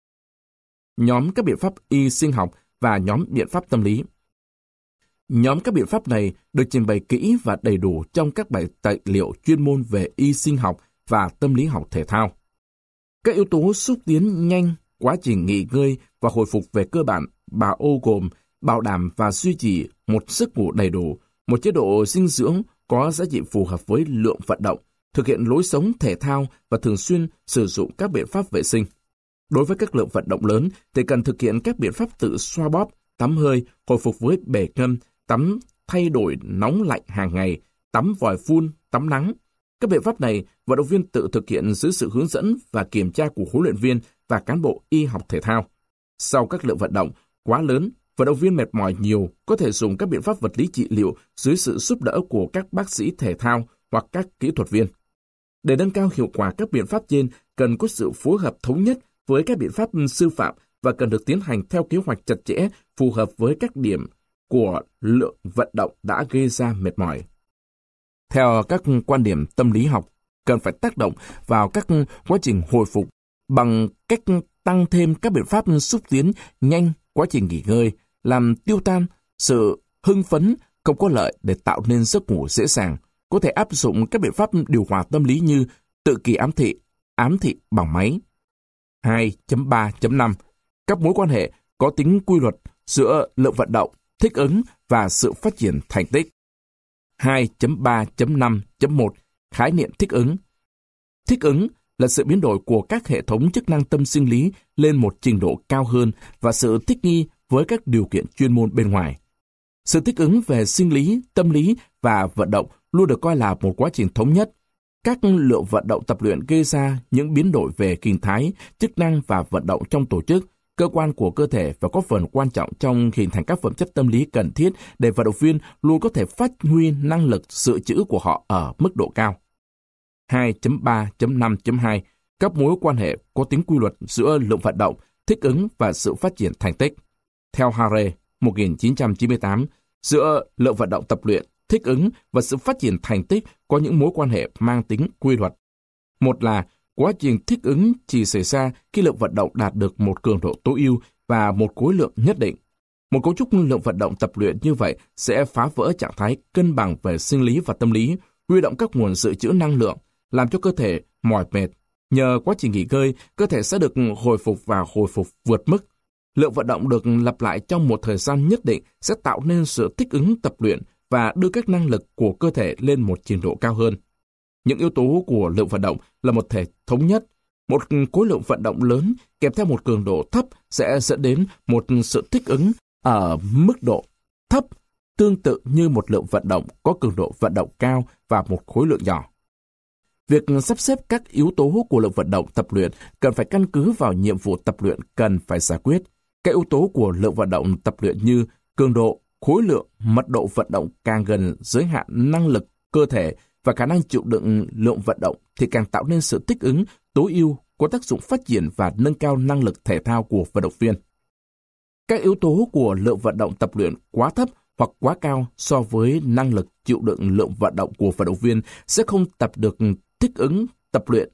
Nhóm các biện pháp y sinh học và nhóm biện pháp tâm lý. Nhóm các biện pháp này được trình bày kỹ và đầy đủ trong các bài tài liệu chuyên môn về y sinh học và tâm lý học thể thao. Các yếu tố xúc tiến nhanh quá trình nghỉ ngơi và hồi phục về cơ bản bao gồm bảo đảm và duy trì một giấc ngủ đầy đủ, một chế độ dinh dưỡng có giá trị phù hợp với lượng vận động, thực hiện lối sống thể thao và thường xuyên sử dụng các biện pháp vệ sinh. Đối với các lượng vận động lớn thì cần thực hiện các biện pháp tự xoa bóp, tắm hơi, hồi phục với bể ngâm, tắm thay đổi nóng lạnh hàng ngày, tắm vòi phun, tắm nắng. Các biện pháp này, vận động viên tự thực hiện dưới sự hướng dẫn và kiểm tra của huấn luyện viên và cán bộ y học thể thao. Sau các lượng vận động quá lớn, vận động viên mệt mỏi nhiều có thể dùng các biện pháp vật lý trị liệu dưới sự giúp đỡ của các bác sĩ thể thao hoặc các kỹ thuật viên. Để nâng cao hiệu quả các biện pháp trên, cần có sự phối hợp thống nhất với các biện pháp sư phạm và cần được tiến hành theo kế hoạch chặt chẽ phù hợp với các điểm của lượng vận động đã gây ra mệt mỏi. Theo các quan điểm tâm lý học, cần phải tác động vào các quá trình hồi phục bằng cách tăng thêm các biện pháp xúc tiến nhanh quá trình nghỉ ngơi, làm tiêu tan sự hưng phấn không có lợi để tạo nên giấc ngủ dễ dàng. Có thể áp dụng các biện pháp điều hòa tâm lý như tự kỷ ám thị bằng máy. 2.3.5 Các mối quan hệ có tính quy luật giữa lượng vận động, thích ứng và sự phát triển thành tích. 2.3.5.1 Khái niệm thích ứng. Thích ứng là sự biến đổi của các hệ thống chức năng tâm sinh lý lên một trình độ cao hơn và sự thích nghi với các điều kiện chuyên môn bên ngoài. Sự thích ứng về sinh lý, tâm lý và vận động luôn được coi là một quá trình thống nhất. Các lượng vận động tập luyện gây ra những biến đổi về hình thái, chức năng và vận động trong tổ chức, cơ quan của cơ thể và có phần quan trọng trong hình thành các phẩm chất tâm lý cần thiết để vận động viên luôn có thể phát huy năng lực dự trữ của họ ở mức độ cao. 2.3.5.2 Các mối quan hệ có tính quy luật giữa lượng vận động, thích ứng và sự phát triển thành tích. Theo Harre, 1998, giữa lượng vận động tập luyện, thích ứng và sự phát triển thành tích có những mối quan hệ mang tính quy luật. Một là quá trình thích ứng chỉ xảy ra khi lượng vận động đạt được một cường độ tối ưu và một khối lượng nhất định. Một cấu trúc lượng vận động tập luyện như vậy sẽ phá vỡ trạng thái cân bằng về sinh lý và tâm lý, huy động các nguồn dự trữ năng lượng, làm cho cơ thể mỏi mệt. Nhờ quá trình nghỉ ngơi, cơ thể sẽ được hồi phục và hồi phục vượt mức. Lượng vận động được lặp lại trong một thời gian nhất định sẽ tạo nên sự thích ứng tập luyện và đưa các năng lực của cơ thể lên một trình độ cao hơn. Những yếu tố của lượng vận động là một thể thống nhất. Một khối lượng vận động lớn kèm theo một cường độ thấp sẽ dẫn đến một sự thích ứng ở mức độ thấp, tương tự như một lượng vận động có cường độ vận động cao và một khối lượng nhỏ. Việc sắp xếp các yếu tố của lượng vận động tập luyện cần phải căn cứ vào nhiệm vụ tập luyện cần phải giải quyết. Các yếu tố của lượng vận động tập luyện như cường độ, khối lượng, mật độ vận động càng gần giới hạn năng lực cơ thể và khả năng chịu đựng lượng vận động thì càng tạo nên sự thích ứng tối ưu có tác dụng phát triển và nâng cao năng lực thể thao của vận động viên. Các yếu tố của lượng vận động tập luyện quá thấp hoặc quá cao so với năng lực chịu đựng lượng vận động của vận động viên sẽ không tập được thích ứng tập luyện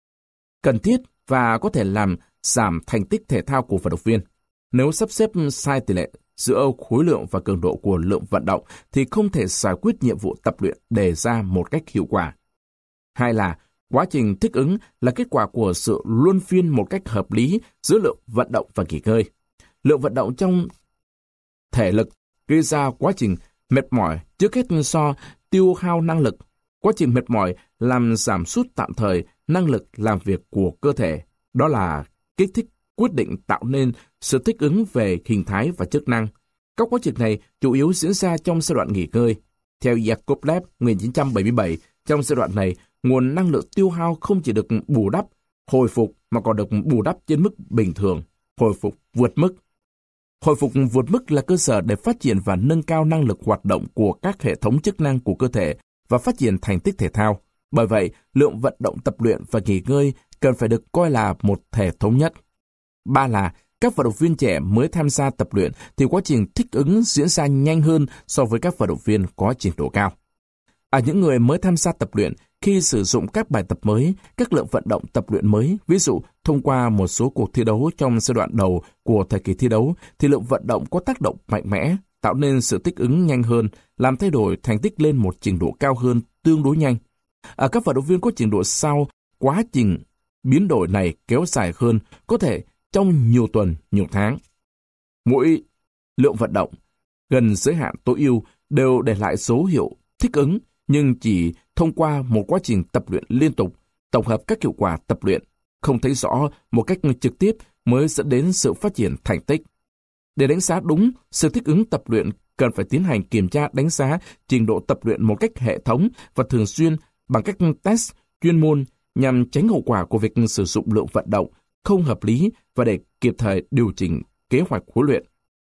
cần thiết và có thể làm giảm thành tích thể thao của vận động viên. Nếu sắp xếp sai tỷ lệ giữa khối lượng và cường độ của lượng vận động thì không thể giải quyết nhiệm vụ tập luyện đề ra một cách hiệu quả. Hai là quá trình thích ứng là kết quả của sự luân phiên một cách hợp lý giữa lượng vận động và nghỉ ngơi. Lượng vận động trong thể lực gây ra quá trình mệt mỏi trước hết do tiêu hao năng lực. Quá trình mệt mỏi làm giảm sút tạm thời năng lực làm việc của cơ thể. Đó là kích thích quyết định tạo nên sự thích ứng về hình thái và chức năng. Các quá trình này chủ yếu diễn ra trong giai đoạn nghỉ ngơi. Theo Yakovlev 1977, trong giai đoạn này, nguồn năng lượng tiêu hao không chỉ được bù đắp, hồi phục mà còn được bù đắp trên mức bình thường, hồi phục vượt mức. Hồi phục vượt mức là cơ sở để phát triển và nâng cao năng lực hoạt động của các hệ thống chức năng của cơ thể và phát triển thành tích thể thao. Bởi vậy, lượng vận động tập luyện và nghỉ ngơi cần phải được coi là một thể thống nhất. Ba là các vận động viên trẻ mới tham gia tập luyện thì quá trình thích ứng diễn ra nhanh hơn so với các vận động viên có trình độ cao. Ở những người mới tham gia tập luyện, khi sử dụng các bài tập mới, các lượng vận động tập luyện mới, ví dụ thông qua một số cuộc thi đấu trong giai đoạn đầu của thời kỳ thi đấu, thì lượng vận động có tác động mạnh mẽ, tạo nên sự thích ứng nhanh hơn, làm thay đổi thành tích lên một trình độ cao hơn tương đối nhanh. Ở các vận động viên có trình độ sau, quá trình biến đổi này kéo dài hơn, có thể trong nhiều tuần, nhiều tháng. Mỗi lượng vận động gần giới hạn tối ưu đều để lại dấu hiệu thích ứng, nhưng chỉ thông qua một quá trình tập luyện liên tục, tổng hợp các hiệu quả tập luyện, không thấy rõ một cách trực tiếp mới dẫn đến sự phát triển thành tích. Để đánh giá đúng sự thích ứng tập luyện, cần phải tiến hành kiểm tra đánh giá trình độ tập luyện một cách hệ thống và thường xuyên bằng các test chuyên môn nhằm tránh hậu quả của việc sử dụng lượng vận động không hợp lý và để kịp thời điều chỉnh kế hoạch huấn luyện.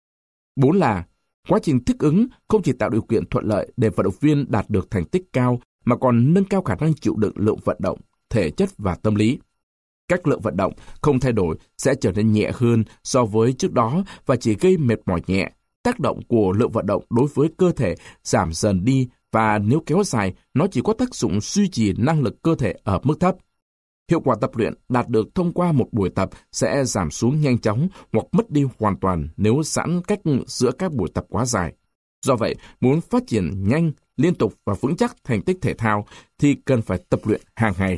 4 là quá trình thích ứng không chỉ tạo điều kiện thuận lợi để vận động viên đạt được thành tích cao mà còn nâng cao khả năng chịu đựng lượng vận động, thể chất và tâm lý. Các lượng vận động không thay đổi sẽ trở nên nhẹ hơn so với trước đó và chỉ gây mệt mỏi nhẹ. Tác động của lượng vận động đối với cơ thể giảm dần đi và nếu kéo dài, nó chỉ có tác dụng duy trì năng lực cơ thể ở mức thấp. Hiệu quả tập luyện đạt được thông qua một buổi tập sẽ giảm xuống nhanh chóng hoặc mất đi hoàn toàn nếu giãn cách giữa các buổi tập quá dài. Do vậy, muốn phát triển nhanh, liên tục và vững chắc thành tích thể thao thì cần phải tập luyện hàng ngày.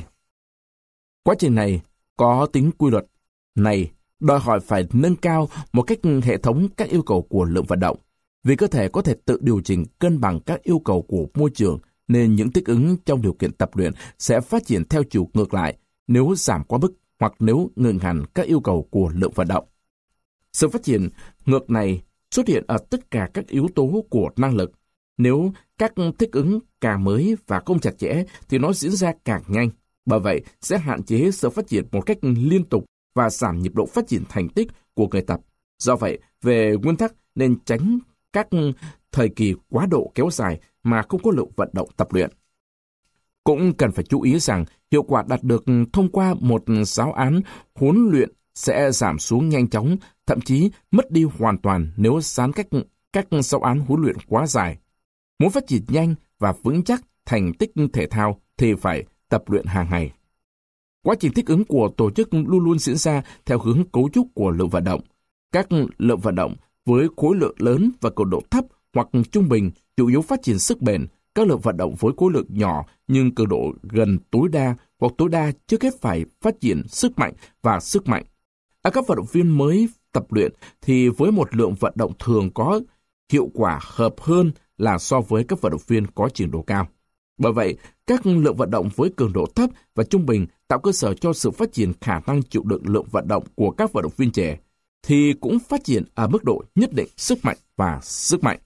Quá trình này có tính quy luật này đòi hỏi phải nâng cao một cách hệ thống các yêu cầu của lượng vận động. Vì cơ thể có thể tự điều chỉnh cân bằng các yêu cầu của môi trường nên những thích ứng trong điều kiện tập luyện sẽ phát triển theo chiều ngược lại nếu giảm quá mức hoặc nếu ngừng hẳn các yêu cầu của lượng vận động. Sự phát triển ngược này xuất hiện ở tất cả các yếu tố của năng lực. Nếu các thích ứng càng mới và không chặt chẽ thì nó diễn ra càng nhanh. Bởi vậy sẽ hạn chế sự phát triển một cách liên tục và giảm nhịp độ phát triển thành tích của người tập. Do vậy, về nguyên tắc nên tránh các thời kỳ quá độ kéo dài mà không có lượng vận động tập luyện. Cũng cần phải chú ý rằng hiệu quả đạt được thông qua một giáo án huấn luyện sẽ giảm xuống nhanh chóng, thậm chí mất đi hoàn toàn nếu giãn cách các giáo án huấn luyện quá dài. Muốn phát triển nhanh và vững chắc thành tích thể thao thì phải tập luyện hàng ngày. Quá trình thích ứng của tổ chức luôn luôn diễn ra theo hướng cấu trúc của lượng vận động. Các lượng vận động với khối lượng lớn và cường độ thấp hoặc trung bình chủ yếu phát triển sức bền. Các lượng vận động với khối lượng nhỏ nhưng cường độ gần tối đa hoặc tối đa trước hết phải phát triển sức mạnh và sức mạnh. Ở các vận động viên mới tập luyện thì với một lượng vận động thường có hiệu quả hợp hơn là so với các vận động viên có trình độ cao. Bởi vậy, các lượng vận động với cường độ thấp và trung bình tạo cơ sở cho sự phát triển khả năng chịu đựng lượng vận động của các vận động viên trẻ, thì cũng phát triển ở mức độ nhất định sức mạnh và sức mạnh.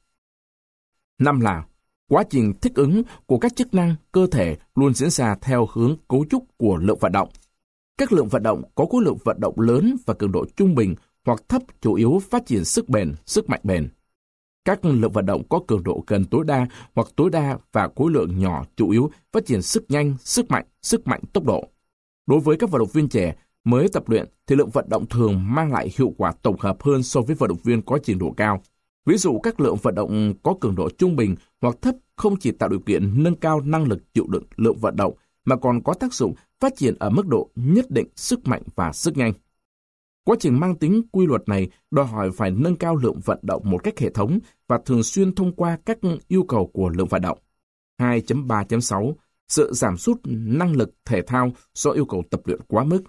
5 là quá trình thích ứng của các chức năng cơ thể luôn diễn ra theo hướng cấu trúc của lượng vận động. Các lượng vận động có khối lượng vận động lớn và cường độ trung bình hoặc thấp chủ yếu phát triển sức bền, sức mạnh bền. Các lượng vận động có cường độ gần tối đa hoặc tối đa và khối lượng nhỏ chủ yếu phát triển sức nhanh, sức mạnh tốc độ. Đối với các vận động viên trẻ mới tập luyện thì lượng vận động thường mang lại hiệu quả tổng hợp hơn so với vận động viên có trình độ cao. Ví dụ các lượng vận động có cường độ trung bình hoặc thấp không chỉ tạo điều kiện nâng cao năng lực chịu đựng lượng vận động mà còn có tác dụng phát triển ở mức độ nhất định sức mạnh và sức nhanh. Quá trình mang tính quy luật này đòi hỏi phải nâng cao lượng vận động một cách hệ thống và thường xuyên thông qua các yêu cầu của lượng vận động. 2.3.6 Sự giảm sút năng lực thể thao do yêu cầu tập luyện quá mức.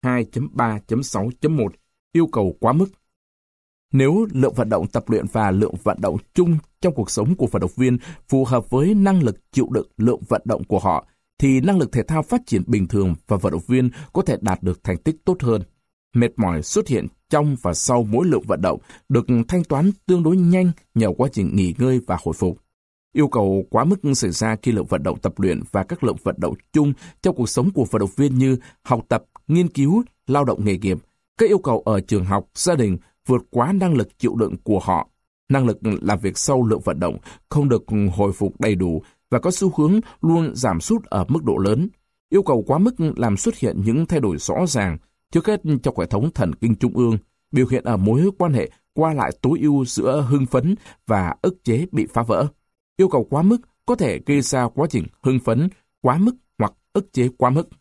2.3.6.1 Yêu cầu quá mức. Nếu lượng vận động tập luyện và lượng vận động chung trong cuộc sống của vận động viên phù hợp với năng lực chịu đựng lượng vận động của họ, thì năng lực thể thao phát triển bình thường và vận động viên có thể đạt được thành tích tốt hơn. Mệt mỏi xuất hiện trong và sau mỗi lượng vận động được thanh toán tương đối nhanh nhờ quá trình nghỉ ngơi và hồi phục. Yêu cầu quá mức xảy ra khi lượng vận động tập luyện và các lượng vận động chung trong cuộc sống của vận động viên như học tập, nghiên cứu, lao động nghề nghiệp, các yêu cầu ở trường học, gia đình vượt quá năng lực chịu đựng của họ. Năng lực làm việc sau lượng vận động không được hồi phục đầy đủ và có xu hướng luôn giảm sút ở mức độ lớn. Yêu cầu quá mức làm xuất hiện những thay đổi rõ ràng, trước hết trong hệ thống thần kinh trung ương, biểu hiện ở mối quan hệ qua lại tối ưu giữa hưng phấn và ức chế bị phá vỡ. Yêu cầu quá mức có thể gây ra quá trình hưng phấn quá mức hoặc ức chế quá mức.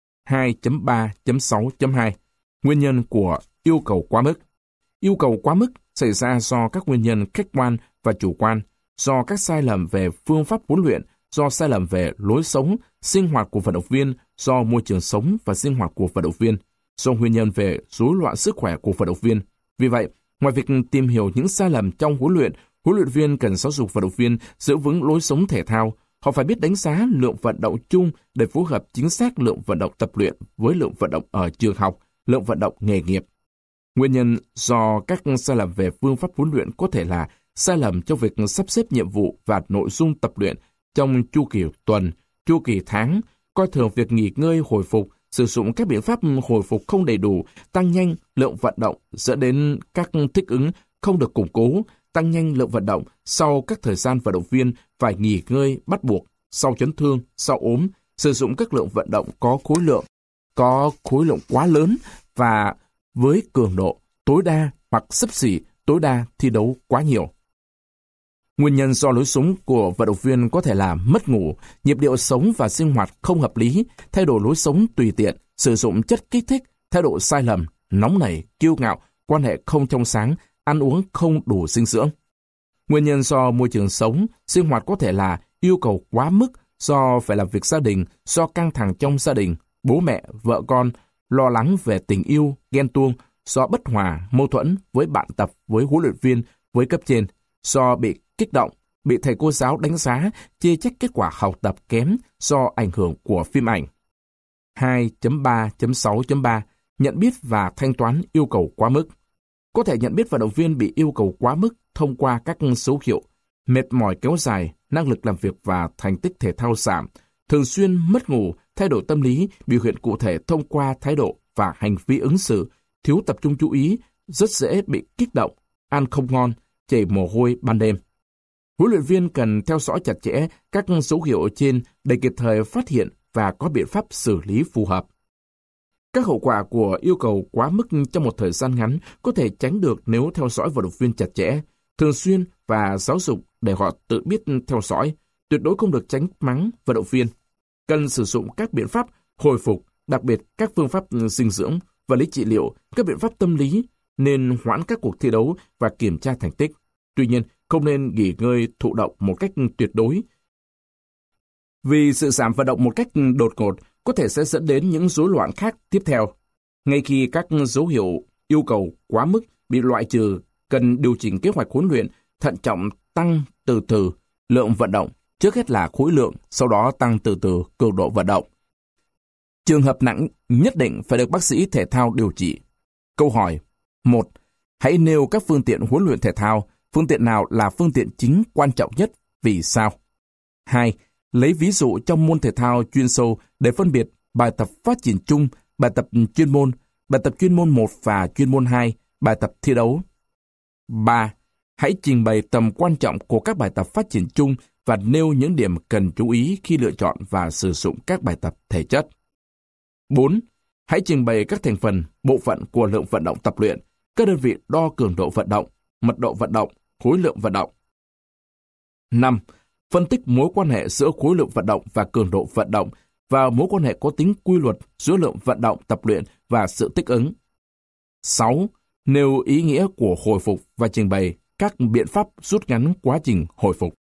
2.3.6.2 Nguyên nhân của yêu cầu quá mức. Yêu cầu quá mức xảy ra do các nguyên nhân khách quan và chủ quan, do các sai lầm về phương pháp huấn luyện, do sai lầm về lối sống, sinh hoạt của vận động viên, do môi trường sống và sinh hoạt của vận động viên, do nguyên nhân về rối loạn sức khỏe của vận động viên. Vì vậy, ngoài việc tìm hiểu những sai lầm trong huấn luyện viên cần giáo dục vận động viên giữ vững lối sống thể thao. Họ phải biết đánh giá lượng vận động chung để phối hợp chính xác lượng vận động tập luyện với lượng vận động ở trường học, lượng vận động nghề nghiệp. Nguyên nhân do các sai lầm về phương pháp huấn luyện có thể là sai lầm trong việc sắp xếp nhiệm vụ và nội dung tập luyện trong chu kỳ tuần, chu kỳ tháng, coi thường việc nghỉ ngơi hồi phục, sử dụng các biện pháp hồi phục không đầy đủ, tăng nhanh lượng vận động dẫn đến các thích ứng không được củng cố, tăng nhanh lượng vận động sau các thời gian vận động viên phải nghỉ ngơi bắt buộc, sau chấn thương, sau ốm, sử dụng các lượng vận động có khối lượng quá lớn và với cường độ tối đa hoặc xấp xỉ tối đa thi đấu quá nhiều. Nguyên nhân do lối sống của vận động viên có thể là mất ngủ, nhịp điệu sống và sinh hoạt không hợp lý, thay đổi lối sống tùy tiện, sử dụng chất kích thích, thái độ sai lầm, nóng nảy, kiêu ngạo, quan hệ không trong sáng, ăn uống không đủ dinh dưỡng. Nguyên nhân do môi trường sống, sinh hoạt có thể là yêu cầu quá mức do phải làm việc gia đình, do căng thẳng trong gia đình, bố mẹ, vợ con, lo lắng về tình yêu, ghen tuông, do bất hòa, mâu thuẫn với bạn tập, với huấn luyện viên, với cấp trên, do bị kích động, bị thầy cô giáo đánh giá, chê trách kết quả học tập kém do ảnh hưởng của phim ảnh. 2.3.6.3 Nhận biết và thanh toán yêu cầu quá mức. Có thể nhận biết vận động viên bị yêu cầu quá mức thông qua các dấu hiệu mệt mỏi kéo dài, năng lực làm việc và thành tích thể thao giảm, thường xuyên mất ngủ, thay đổi tâm lý, biểu hiện cụ thể thông qua thái độ và hành vi ứng xử, thiếu tập trung chú ý, rất dễ bị kích động, ăn không ngon, chảy mồ hôi ban đêm. Huấn luyện viên cần theo dõi chặt chẽ các dấu hiệu trên để kịp thời phát hiện và có biện pháp xử lý phù hợp. Các hậu quả của yêu cầu quá mức trong một thời gian ngắn có thể tránh được nếu theo dõi vận động viên chặt chẽ, thường xuyên và giáo dục để họ tự biết theo dõi, tuyệt đối không được tránh mắng vận động viên. Cần sử dụng các biện pháp hồi phục, đặc biệt các phương pháp dinh dưỡng, vật lý trị liệu, các biện pháp tâm lý, nên hoãn các cuộc thi đấu và kiểm tra thành tích. Tuy nhiên, không nên nghỉ ngơi thụ động một cách tuyệt đối. Vì sự giảm vận động một cách đột ngột có thể sẽ dẫn đến những rối loạn khác tiếp theo. Ngay khi các dấu hiệu yêu cầu quá mức bị loại trừ, cần điều chỉnh kế hoạch huấn luyện, thận trọng tăng từ từ lượng vận động, trước hết là khối lượng, sau đó tăng từ từ cường độ vận động. Trường hợp nặng nhất định phải được bác sĩ thể thao điều trị. Câu hỏi: 1. Hãy nêu các phương tiện huấn luyện thể thao, phương tiện nào là phương tiện chính quan trọng nhất, vì sao? 2. Lấy ví dụ trong môn thể thao chuyên sâu để phân biệt bài tập phát triển chung, bài tập chuyên môn 1 và chuyên môn 2, bài tập thi đấu. 3. Hãy trình bày tầm quan trọng của các bài tập phát triển chung và nêu những điểm cần chú ý khi lựa chọn và sử dụng các bài tập thể chất. 4. Hãy trình bày các thành phần, bộ phận của lượng vận động tập luyện, các đơn vị đo cường độ vận động, mật độ vận động, khối lượng vận động. 5. Phân tích mối quan hệ giữa khối lượng vận động và cường độ vận động và mối quan hệ có tính quy luật giữa lượng vận động tập luyện và sự thích ứng. 6. Nêu ý nghĩa của hồi phục và trình bày các biện pháp rút ngắn quá trình hồi phục.